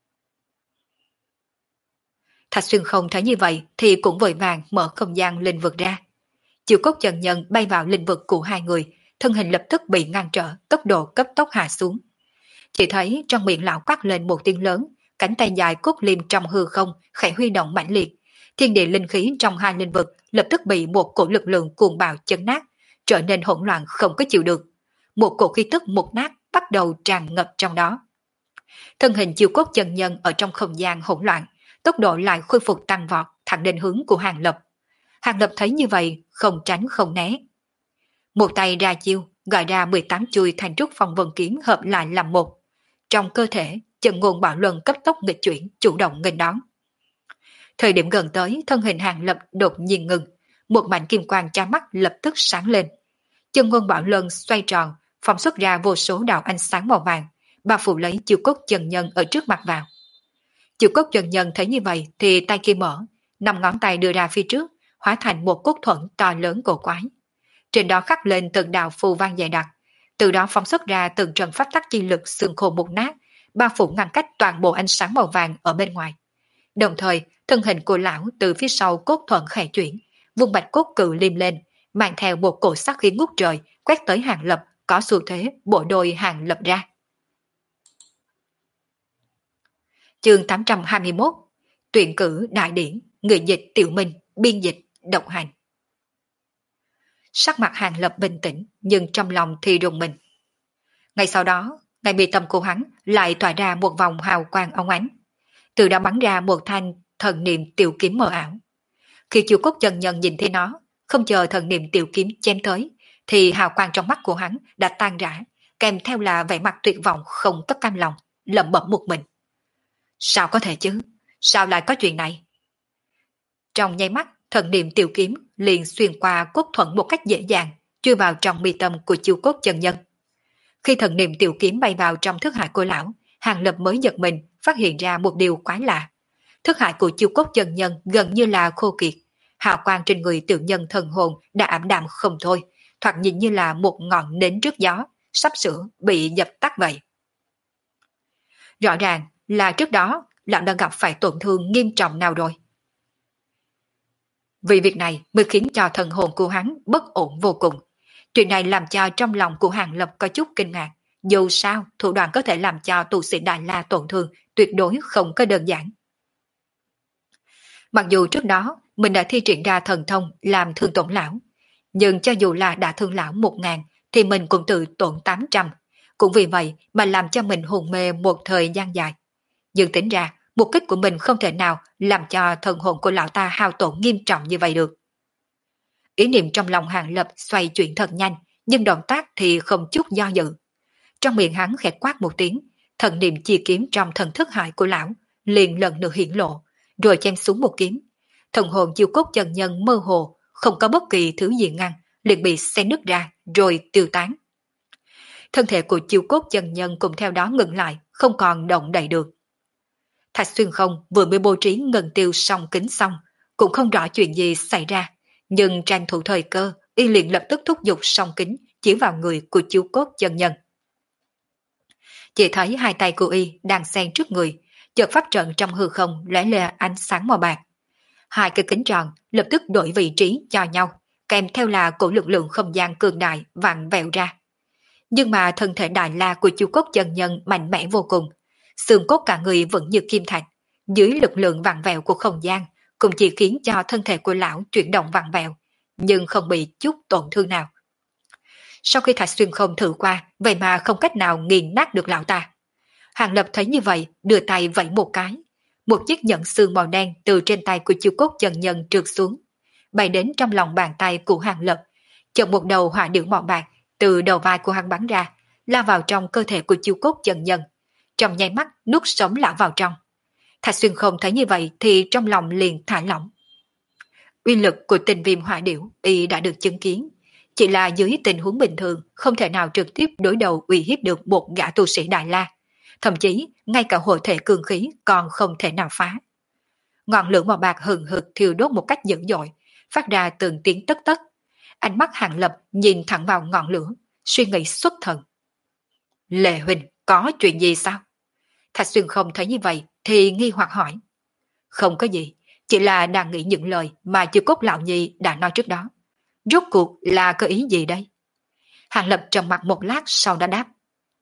Thạch Xuyên không thấy như vậy thì cũng vội vàng mở không gian linh vực ra. Chiêu Cốt chân nhân bay vào linh vực của hai người, thân hình lập tức bị ngăn trở, tốc độ cấp tốc hạ xuống. Chỉ thấy trong miệng lão quát lên một tiếng lớn, cánh tay dài cốt liêm trong hư không khẽ huy động mãnh liệt. Thiên địa linh khí trong hai linh vực lập tức bị một cổ lực lượng cuồng bạo chấn nát, trở nên hỗn loạn không có chịu được. Một cổ khí tức mục nát bắt đầu tràn ngập trong đó. Thân hình Chiêu Cốt chân nhân ở trong không gian hỗn loạn, tốc độ lại khôi phục tăng vọt thẳng đến hướng của Hàng Lập. Hàng Lập thấy như vậy, không tránh không né. Một tay ra chiêu, gọi ra 18 chuôi thành trúc phong vân kiếm hợp lại làm một. Trong cơ thể, chân ngôn bạo luân cấp tốc nghịch chuyển, chủ động nghênh đón. Thời điểm gần tới, thân hình Hàng Lập đột nhiên ngừng, một mảnh kim quang tra mắt lập tức sáng lên. Chân ngôn bạo luân xoay tròn, phóng xuất ra vô số đạo ánh sáng màu vàng, bao phủ lấy Chiêu Cốt chân nhân ở trước mặt vào. Chiêu Cốt chân nhân thấy như vậy thì tay kia mở, 5 ngón tay đưa ra phía trước, hóa thành một cốt thuẫn to lớn cổ quái. Trên đó khắc lên từng đạo phù văn dày đặc, từ đó phóng xuất ra từng trận pháp tắc chi lực xương khô mục nát, bao phủ ngăn cách toàn bộ ánh sáng màu vàng ở bên ngoài. Đồng thời, thân hình của lão từ phía sau cốt thuẫn khẽ chuyển, vùng bạch cốt cự liêm lên, mang theo một cổ sắc khí ngút trời, quét tới Hàng Lập, có xu thế bộ đôi Hàng Lập ra. Chương 821, tuyển cử đại điển, người dịch Tiểu Minh, biên dịch Độc Hành. Sắc mặt Hàng Lập bình tĩnh, nhưng trong lòng thì rùng mình. Ngay sau đó, ngay mi tâm của hắn lại tỏa ra một vòng hào quang óng ánh. Từ đó bắn ra một thanh thần niệm tiểu kiếm mờ ảo. Khi Chiêu Cốt chân nhân nhìn thấy nó, không chờ thần niệm tiểu kiếm chém tới, thì hào quang trong mắt của hắn đã tan rã, kèm theo là vẻ mặt tuyệt vọng không tất cam lòng, lẩm bẩm một mình. Sao có thể chứ? Sao lại có chuyện này? Trong nháy mắt, thần niệm tiểu kiếm liền xuyên qua cốt thuẫn một cách dễ dàng, chui vào trong mi tâm của Chiêu Cốt chân nhân. Khi thần niệm tiểu kiếm bay vào trong thức hải của lão, Hàng Lập mới giật mình, phát hiện ra một điều quái lạ. Thức hải của Chiêu Cốt chân nhân gần như là khô kiệt, hào quang trên người tiểu nhân thần hồn đã ảm đạm không thôi, thoạt nhìn như là một ngọn nến trước gió, sắp sửa bị dập tắt vậy. Rõ ràng là trước đó lão đã gặp phải tổn thương nghiêm trọng nào rồi. Vì việc này mới khiến cho thần hồn của hắn bất ổn vô cùng. Chuyện này làm cho trong lòng của Hàng Lập có chút kinh ngạc. Dù sao, thủ đoạn có thể làm cho tu sĩ Đại La tổn thương tuyệt đối không có đơn giản. Mặc dù trước đó mình đã thi triển ra thần thông làm thương tổn lão, nhưng cho dù là đã thương lão 1.000 thì mình cũng tự tổn 800. Cũng vì vậy mà làm cho mình hồn mê một thời gian dài. Nhưng tính ra, mục đích của mình không thể nào làm cho thần hồn của lão ta hao tổn nghiêm trọng như vậy được. Ý niệm trong lòng Hàng Lập xoay chuyển thật nhanh, nhưng động tác thì không chút do dự. Trong miệng hắn khẽ quát một tiếng, thần niệm chi kiếm trong thần thức hải của lão liền lần nữa hiển lộ, rồi chém xuống một kiếm. Thần hồn chiêu cốt chân nhân mơ hồ, không có bất kỳ thứ gì ngăn, liền bị xé nứt ra, rồi tiêu tán. Thân thể của chiêu cốt chân nhân cũng theo đó ngừng lại, không còn động đậy được. Thạch Xuyên Không vừa mới bố trí ngân tiêu song kính xong, cũng không rõ chuyện gì xảy ra, nhưng tranh thủ thời cơ, y liền lập tức thúc giục song kính chỉ vào người của chiêu cốt chân nhân. Chỉ thấy hai tay của y đang xen trước người, chợt phát trận trong hư không lóe lên ánh sáng màu bạc. Hai cái kính tròn lập tức đổi vị trí cho nhau, kèm theo là cổ lực lượng không gian cường đại vặn vẹo ra. Nhưng mà thân thể Đại La của chu cốt chân nhân mạnh mẽ vô cùng, xương cốt cả người vẫn như kim thạch, dưới lực lượng vặn vẹo của không gian cũng chỉ khiến cho thân thể của lão chuyển động vặn vẹo, nhưng không bị chút tổn thương nào. Sau khi Thạch Xuyên Không thử qua, vậy mà không cách nào nghiền nát được lão ta. Hàng Lập thấy như vậy, đưa tay vẫy một cái. Một chiếc nhẫn xương màu đen từ trên tay của chiêu cốt chân nhân trượt xuống, bay đến trong lòng bàn tay của Hàng Lập. Chợt một đầu hỏa điểu màu bạc từ đầu vai của hắn bắn ra, lao vào trong cơ thể của chiêu cốt chân nhân. Trong nháy mắt nuốt sống lão vào trong. Thạch Xuyên Không thấy như vậy thì trong lòng liền thả lỏng. Uy lực của tình viêm hỏa điểu y đã được chứng kiến. Chỉ là dưới tình huống bình thường không thể nào trực tiếp đối đầu uy hiếp được một gã tu sĩ Đại La. Thậm chí ngay cả hội thể cường khí còn không thể nào phá. Ngọn lửa màu bạc hừng hực thiêu đốt một cách dữ dội, phát ra từng tiếng tất tất. Ánh mắt Hàng Lập nhìn thẳng vào ngọn lửa, suy nghĩ xuất thần. Lệ Huỳnh, có chuyện gì sao? Thạch Xuyên Không thấy như vậy thì nghi hoặc hỏi. Không có gì, chỉ là đang nghĩ những lời mà Chiêu Cốt Lão Nhi đã nói trước đó. Rốt cuộc là có ý gì đây? Hàng Lập trầm mặt một lát sau đó đáp.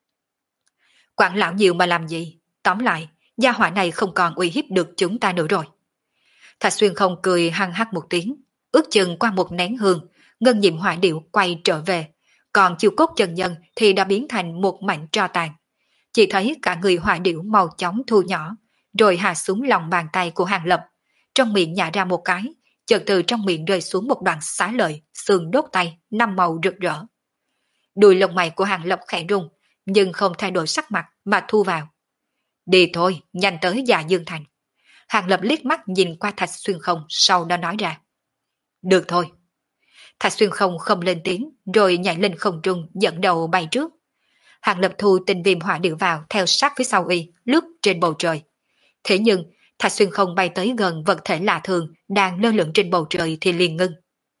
Quản lão nhiều mà làm gì? Tóm lại, gia hỏa này không còn uy hiếp được chúng ta nữa rồi. Thạch Xuyên Không cười hăng hắc một tiếng, ước chừng qua một nén hương, ngân nhiệm hỏa điệu quay trở về, còn chiêu cốt chân nhân thì đã biến thành một mảnh tro tàn. Chỉ thấy cả người hỏa điệu màu chóng thu nhỏ, rồi hạ xuống lòng bàn tay của Hàng Lập, trong miệng nhả ra một cái, chợt từ trong miệng rơi xuống một đoạn xá lợi, xương đốt tay, năm màu rực rỡ. Đuôi lông mày của Hàng Lập khẽ rung, nhưng không thay đổi sắc mặt mà thu vào. Đi thôi, nhanh tới Dạ Dương Thành. Hàng Lập liếc mắt nhìn qua Thạch Xuyên Không, sau đó nói ra. Được thôi. Thạch Xuyên Không không lên tiếng, rồi nhảy lên không trung dẫn đầu bay trước. Hàng Lập thu tình viêm hỏa điệu vào theo sát phía sau y, lướt trên bầu trời. Thế nhưng, Thạch Xuyên Không bay tới gần vật thể lạ thường đang lơ lửng trên bầu trời thì liền ngưng.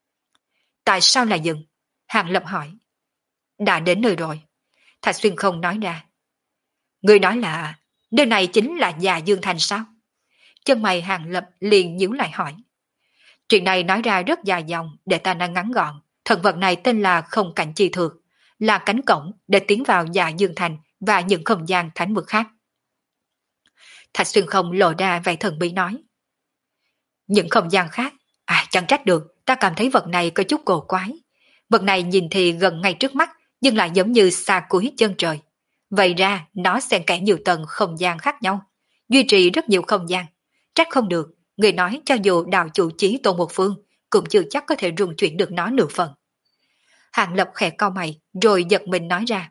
Tại sao lại dừng? Hàng Lập hỏi. Đã đến nơi rồi. Thạch Xuyên Không nói ra. Người nói là, nơi này chính là Dạ Dương Thành sao? Chân mày Hàng Lập liền nhíu lại hỏi. Chuyện này nói ra rất dài dòng, để ta nói ngắn gọn. Thần vật này tên là Không Cảnh Chi Thược, là cánh cổng để tiến vào Dạ Dương Thành và những không gian thánh vực khác. Thạch Xuyên Không lộ ra vẻ thần bí nói. Những không gian khác? Chẳng trách được, ta cảm thấy vật này có chút cổ quái. Vật này nhìn thì gần ngay trước mắt, nhưng lại giống như xa cuối chân trời. Vậy ra, nó xen kẽ nhiều tầng không gian khác nhau, duy trì rất nhiều không gian. Trách không được, người nói cho dù đạo chủ chí tôn một phương, cũng chưa chắc có thể rung chuyển được nó nửa phần. Hàng Lập khẽ cau mày, rồi giật mình nói ra.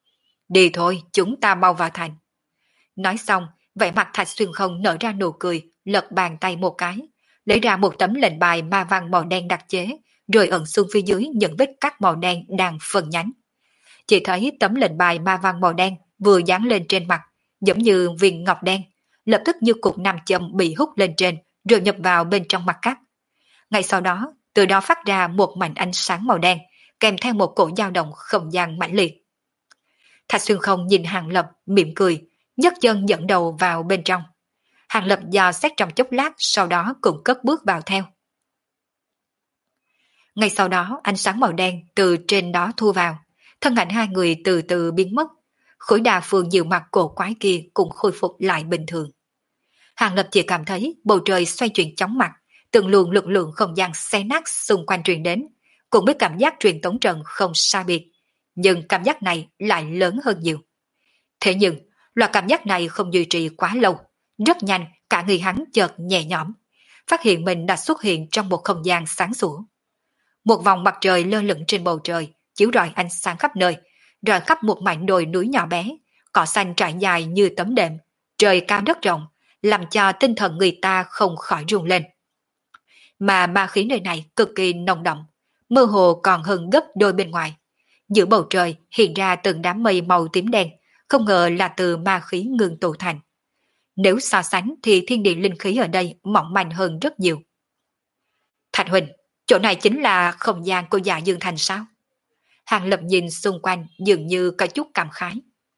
Đi thôi, chúng ta mau vào thành. Nói xong, vẻ mặt Thạch Xuyên Không nở ra nụ cười, lật bàn tay một cái, lấy ra một tấm lệnh bài ma văn màu đen đặc chế, rồi ẩn xuống phía dưới những vết cắt màu đen đang phân nhánh. Chỉ thấy tấm lệnh bài ma văn màu đen vừa dán lên trên mặt, giống như viên ngọc đen, lập tức như cục nam châm bị hút lên trên, rồi nhập vào bên trong mặt cắt. Ngay sau đó, từ đó phát ra một mảnh ánh sáng màu đen, kèm theo một cổ dao động không gian mãnh liệt. Thạch Xuyên Không nhìn Hàng Lập mỉm cười, nhấc chân dẫn đầu vào bên trong. Hàng Lập dò xét trong chốc lát, sau đó cũng cất bước vào theo. Ngay sau đó ánh sáng màu đen từ trên đó thu vào, thân ảnh hai người từ từ biến mất, khối đa phương nhiều mặt cổ quái kia cũng khôi phục lại bình thường. Hàng Lập chỉ cảm thấy bầu trời xoay chuyển chóng mặt, từng luồng lực lượng không gian xé nát xung quanh truyền đến, cùng với cảm giác truyền tống trận không xa biệt, nhưng cảm giác này lại lớn hơn nhiều. Thế nhưng, loại cảm giác này không duy trì quá lâu, rất nhanh cả người hắn chợt nhẹ nhõm, phát hiện mình đã xuất hiện trong một không gian sáng sủa. Một vòng mặt trời lơ lửng trên bầu trời, chiếu rọi ánh sáng khắp nơi, rọi khắp một mảnh đồi núi nhỏ bé, cỏ xanh trải dài như tấm đệm, trời cao đất rộng, làm cho tinh thần người ta không khỏi rung lên. Mà ma khí nơi này cực kỳ nồng đậm, mơ hồ còn hơn gấp đôi bên ngoài. Giữa bầu trời hiện ra từng đám mây màu tím đen, không ngờ là từ ma khí ngưng tụ thành. Nếu so sánh thì thiên địa linh khí ở đây mỏng manh hơn rất nhiều. Thạch Huỳnh, chỗ này chính là không gian của Dạ Dương Thành sao? Hàng Lập nhìn xung quanh dường như có chút cảm khái.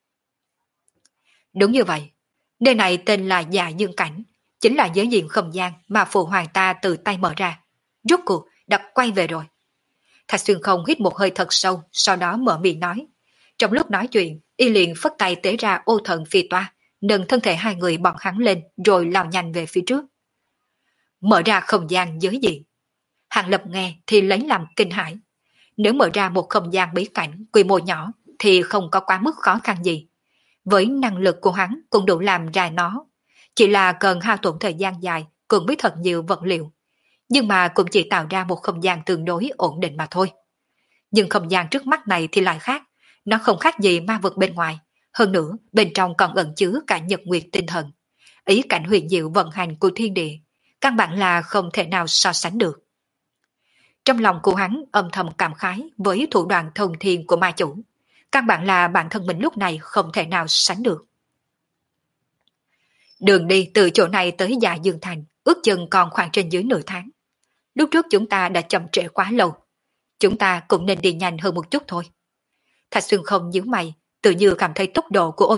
Đúng như vậy, nơi này tên là Dạ Dương Cảnh, chính là giới diện không gian mà phụ hoàng ta từ tay mở ra. Rốt cuộc đã quay về rồi. Thạch Xuyên Không hít một hơi thật sâu, sau đó mở miệng nói. Trong lúc nói chuyện, y liền phất tay tế ra ô thần phi toa, nâng thân thể hai người bọn hắn lên rồi lao nhanh về phía trước. Mở ra không gian giới diện. Hàng Lập nghe thì lấy làm kinh hãi. Nếu mở ra một không gian bí cảnh quy mô nhỏ thì không có quá mức khó khăn gì. Với năng lực của hắn cũng đủ làm ra nó. Chỉ là cần hao tổn thời gian dài cùng với thật nhiều vật liệu. Nhưng mà cũng chỉ tạo ra một không gian tương đối ổn định mà thôi. Nhưng không gian trước mắt này thì lại khác. Nó không khác gì ma vật bên ngoài. Hơn nữa, bên trong còn ẩn chứa cả nhật nguyệt tinh thần. Ý cảnh huyền diệu vận hành của thiên địa. Căn bản là không thể nào so sánh được. Trong lòng của hắn âm thầm cảm khái với thủ đoạn thông thiên của ma chủ. Căn bản là bản thân mình lúc này không thể nào sánh được. Đường đi từ chỗ này tới Dạ Dương Thành ước chừng còn khoảng trên dưới nửa tháng. Lúc trước chúng ta đã chậm trễ quá lâu. Chúng ta cũng nên đi nhanh hơn một chút thôi. Thạch Xuyên Không nhíu mày, tự như cảm thấy tốc độ của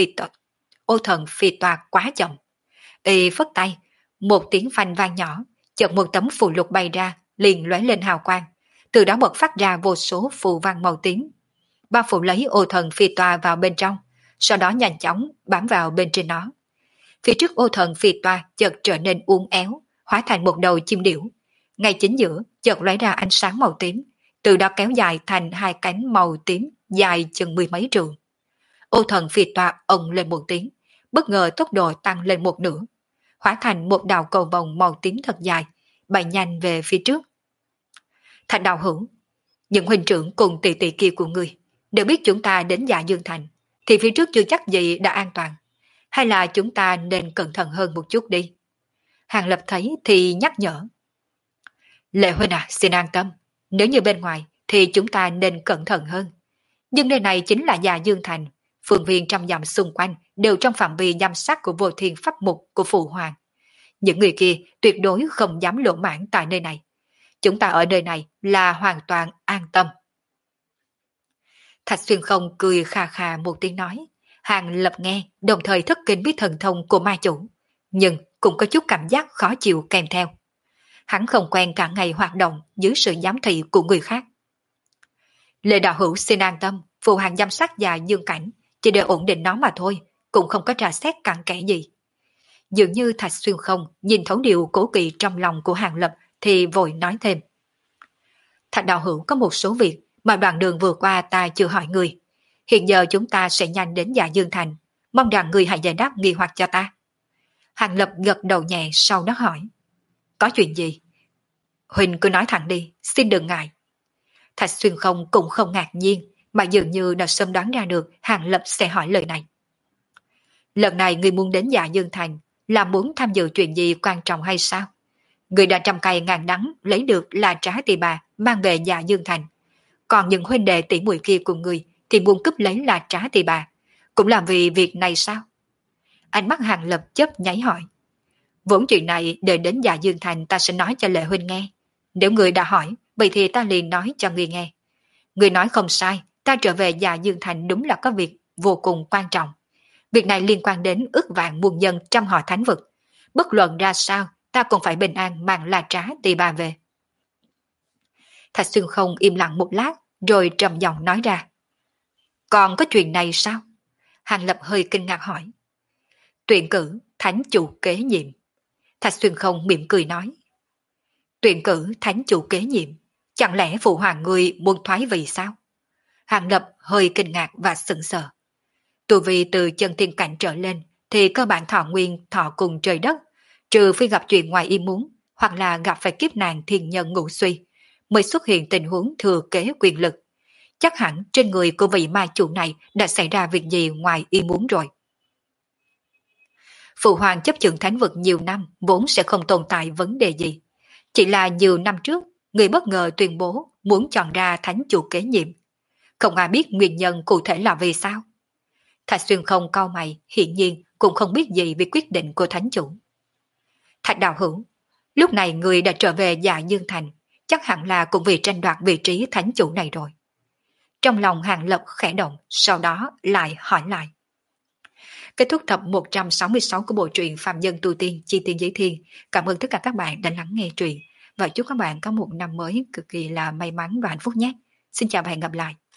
ô thần phi toa quá chậm. Y phất tay, một tiếng phanh vang nhỏ, chợt một tấm phù lục bay ra, liền lóe lên hào quang, từ đó bật phát ra vô số phù văn màu tím. Bao phủ lấy ô thần phi toa vào bên trong, sau đó nhanh chóng bám vào bên trên nó. Phía trước ô thần phi toa chợt trở nên uốn éo, hóa thành một đầu chim điểu. Ngay chính giữa chợt lóe ra ánh sáng màu tím, từ đó kéo dài thành hai cánh màu tím dài chừng mười mấy trượng. Ô thần phi toa ồng lên một tiếng, bất ngờ tốc độ tăng lên một nửa, hóa thành một đạo cầu vồng màu tím thật dài, bay nhanh về phía trước. Thành đạo hữu, những huynh trưởng cùng tỷ tỷ kia của ngươi, đều biết chúng ta đến Dạ Dương Thành, thì phía trước chưa chắc gì đã an toàn. Hay là chúng ta nên cẩn thận hơn một chút đi. Hàng Lập thấy thì nhắc nhở. Lệ huynh à, xin an tâm. Nếu như bên ngoài thì chúng ta nên cẩn thận hơn. Nhưng nơi này chính là Dạ Dương Thành. Phường viên trong dặm xung quanh đều trong phạm vi giám sát của vô thiên pháp mục của Phụ Hoàng. Những người kia tuyệt đối không dám lỗ mãn tại nơi này. Chúng ta ở nơi này là hoàn toàn an tâm. Thạch Xuyên Không cười khà khà một tiếng nói. Hàng Lập nghe, đồng thời thất kinh biết thần thông của ma chủ, nhưng cũng có chút cảm giác khó chịu kèm theo. Hắn không quen cả ngày hoạt động dưới sự giám thị của người khác. Lệ đạo hữu xin an tâm, Phụ Hoàng giám sát Dạ Dương Cảnh, chỉ để ổn định nó mà thôi, cũng không có tra xét cặn kẽ gì. Dường như Thạch Xuyên Không nhìn thấu điều cố kỵ trong lòng của Hàng Lập thì vội nói thêm. Thạch đạo hữu có một số việc mà đoạn đường vừa qua ta chưa hỏi người. Hiện giờ chúng ta sẽ nhanh đến Dạ Dương Thành, mong rằng người hãy giải đáp nghi hoặc cho ta. Hàng Lập gật đầu nhẹ sau đó hỏi. Có chuyện gì? Huỳnh cứ nói thẳng đi, xin đừng ngại. Thạch Xuyên Không cũng không ngạc nhiên, mà dường như đã sớm đoán ra được Hàng Lập sẽ hỏi lời này. Lần này người muốn đến Dạ Dương Thành là muốn tham dự chuyện gì quan trọng hay sao? Người đã trăm cây ngàn đắng lấy được là trá tỳ bà mang về Dạ Dương Thành. Còn những huynh đệ tỷ muội kia của người thì muốn cướp lấy là trá tỳ bà. Cũng làm vì việc này sao? Ánh mắt Hàng Lập chớp nháy hỏi. Vốn chuyện này đợi đến Dạ Dương Thành ta sẽ nói cho Lệ huynh nghe. Nếu người đã hỏi, vậy thì ta liền nói cho người nghe. Người nói không sai, ta trở về Dạ Dương Thành đúng là có việc vô cùng quan trọng. Việc này liên quan đến ước vạn muôn dân trăm họ thánh vực. Bất luận ra sao, ta cũng phải bình an mang là trá tỳ bà về. Thạch Xuyên Không im lặng một lát, rồi trầm giọng nói ra. Còn có chuyện này sao? Hàng Lập hơi kinh ngạc hỏi. Tuyển cử thánh chủ kế nhiệm. Thạch Xuyên Không mỉm cười nói. Tuyển cử thánh chủ kế nhiệm, chẳng lẽ phụ hoàng người muốn thoái vị sao? Hàng Lập hơi kinh ngạc và sững sờ. Tu vi từ chân thiên cảnh trở lên thì cơ bản thọ nguyên thọ cùng trời đất, trừ phi gặp chuyện ngoài ý muốn hoặc là gặp phải kiếp nạn thiên nhân ngũ suy, mới xuất hiện tình huống thừa kế quyền lực. Chắc hẳn trên người của vị ma chủ này đã xảy ra việc gì ngoài ý muốn rồi. Phụ hoàng chấp chưởng thánh vực nhiều năm vốn sẽ không tồn tại vấn đề gì. Chỉ là nhiều năm trước, người bất ngờ tuyên bố muốn chọn ra thánh chủ kế nhiệm. Không ai biết nguyên nhân cụ thể là vì sao. Thạch Xuyên Không cau mày, hiển nhiên cũng không biết gì về quyết định của thánh chủ. Thạch đạo hữu, lúc này người đã trở về Dạ Dương Thành, chắc hẳn là cũng vì tranh đoạt vị trí thánh chủ này rồi. Trong lòng Hàng Lập khẽ động, sau đó lại hỏi lại. Kết thúc tập 166 của bộ truyện Phạm Nhân Tu Tiên Chi Tiên Giới Thiên. Cảm ơn tất cả các bạn đã lắng nghe truyện và chúc các bạn có một năm mới cực kỳ là may mắn và hạnh phúc nhé. Xin chào và hẹn gặp lại.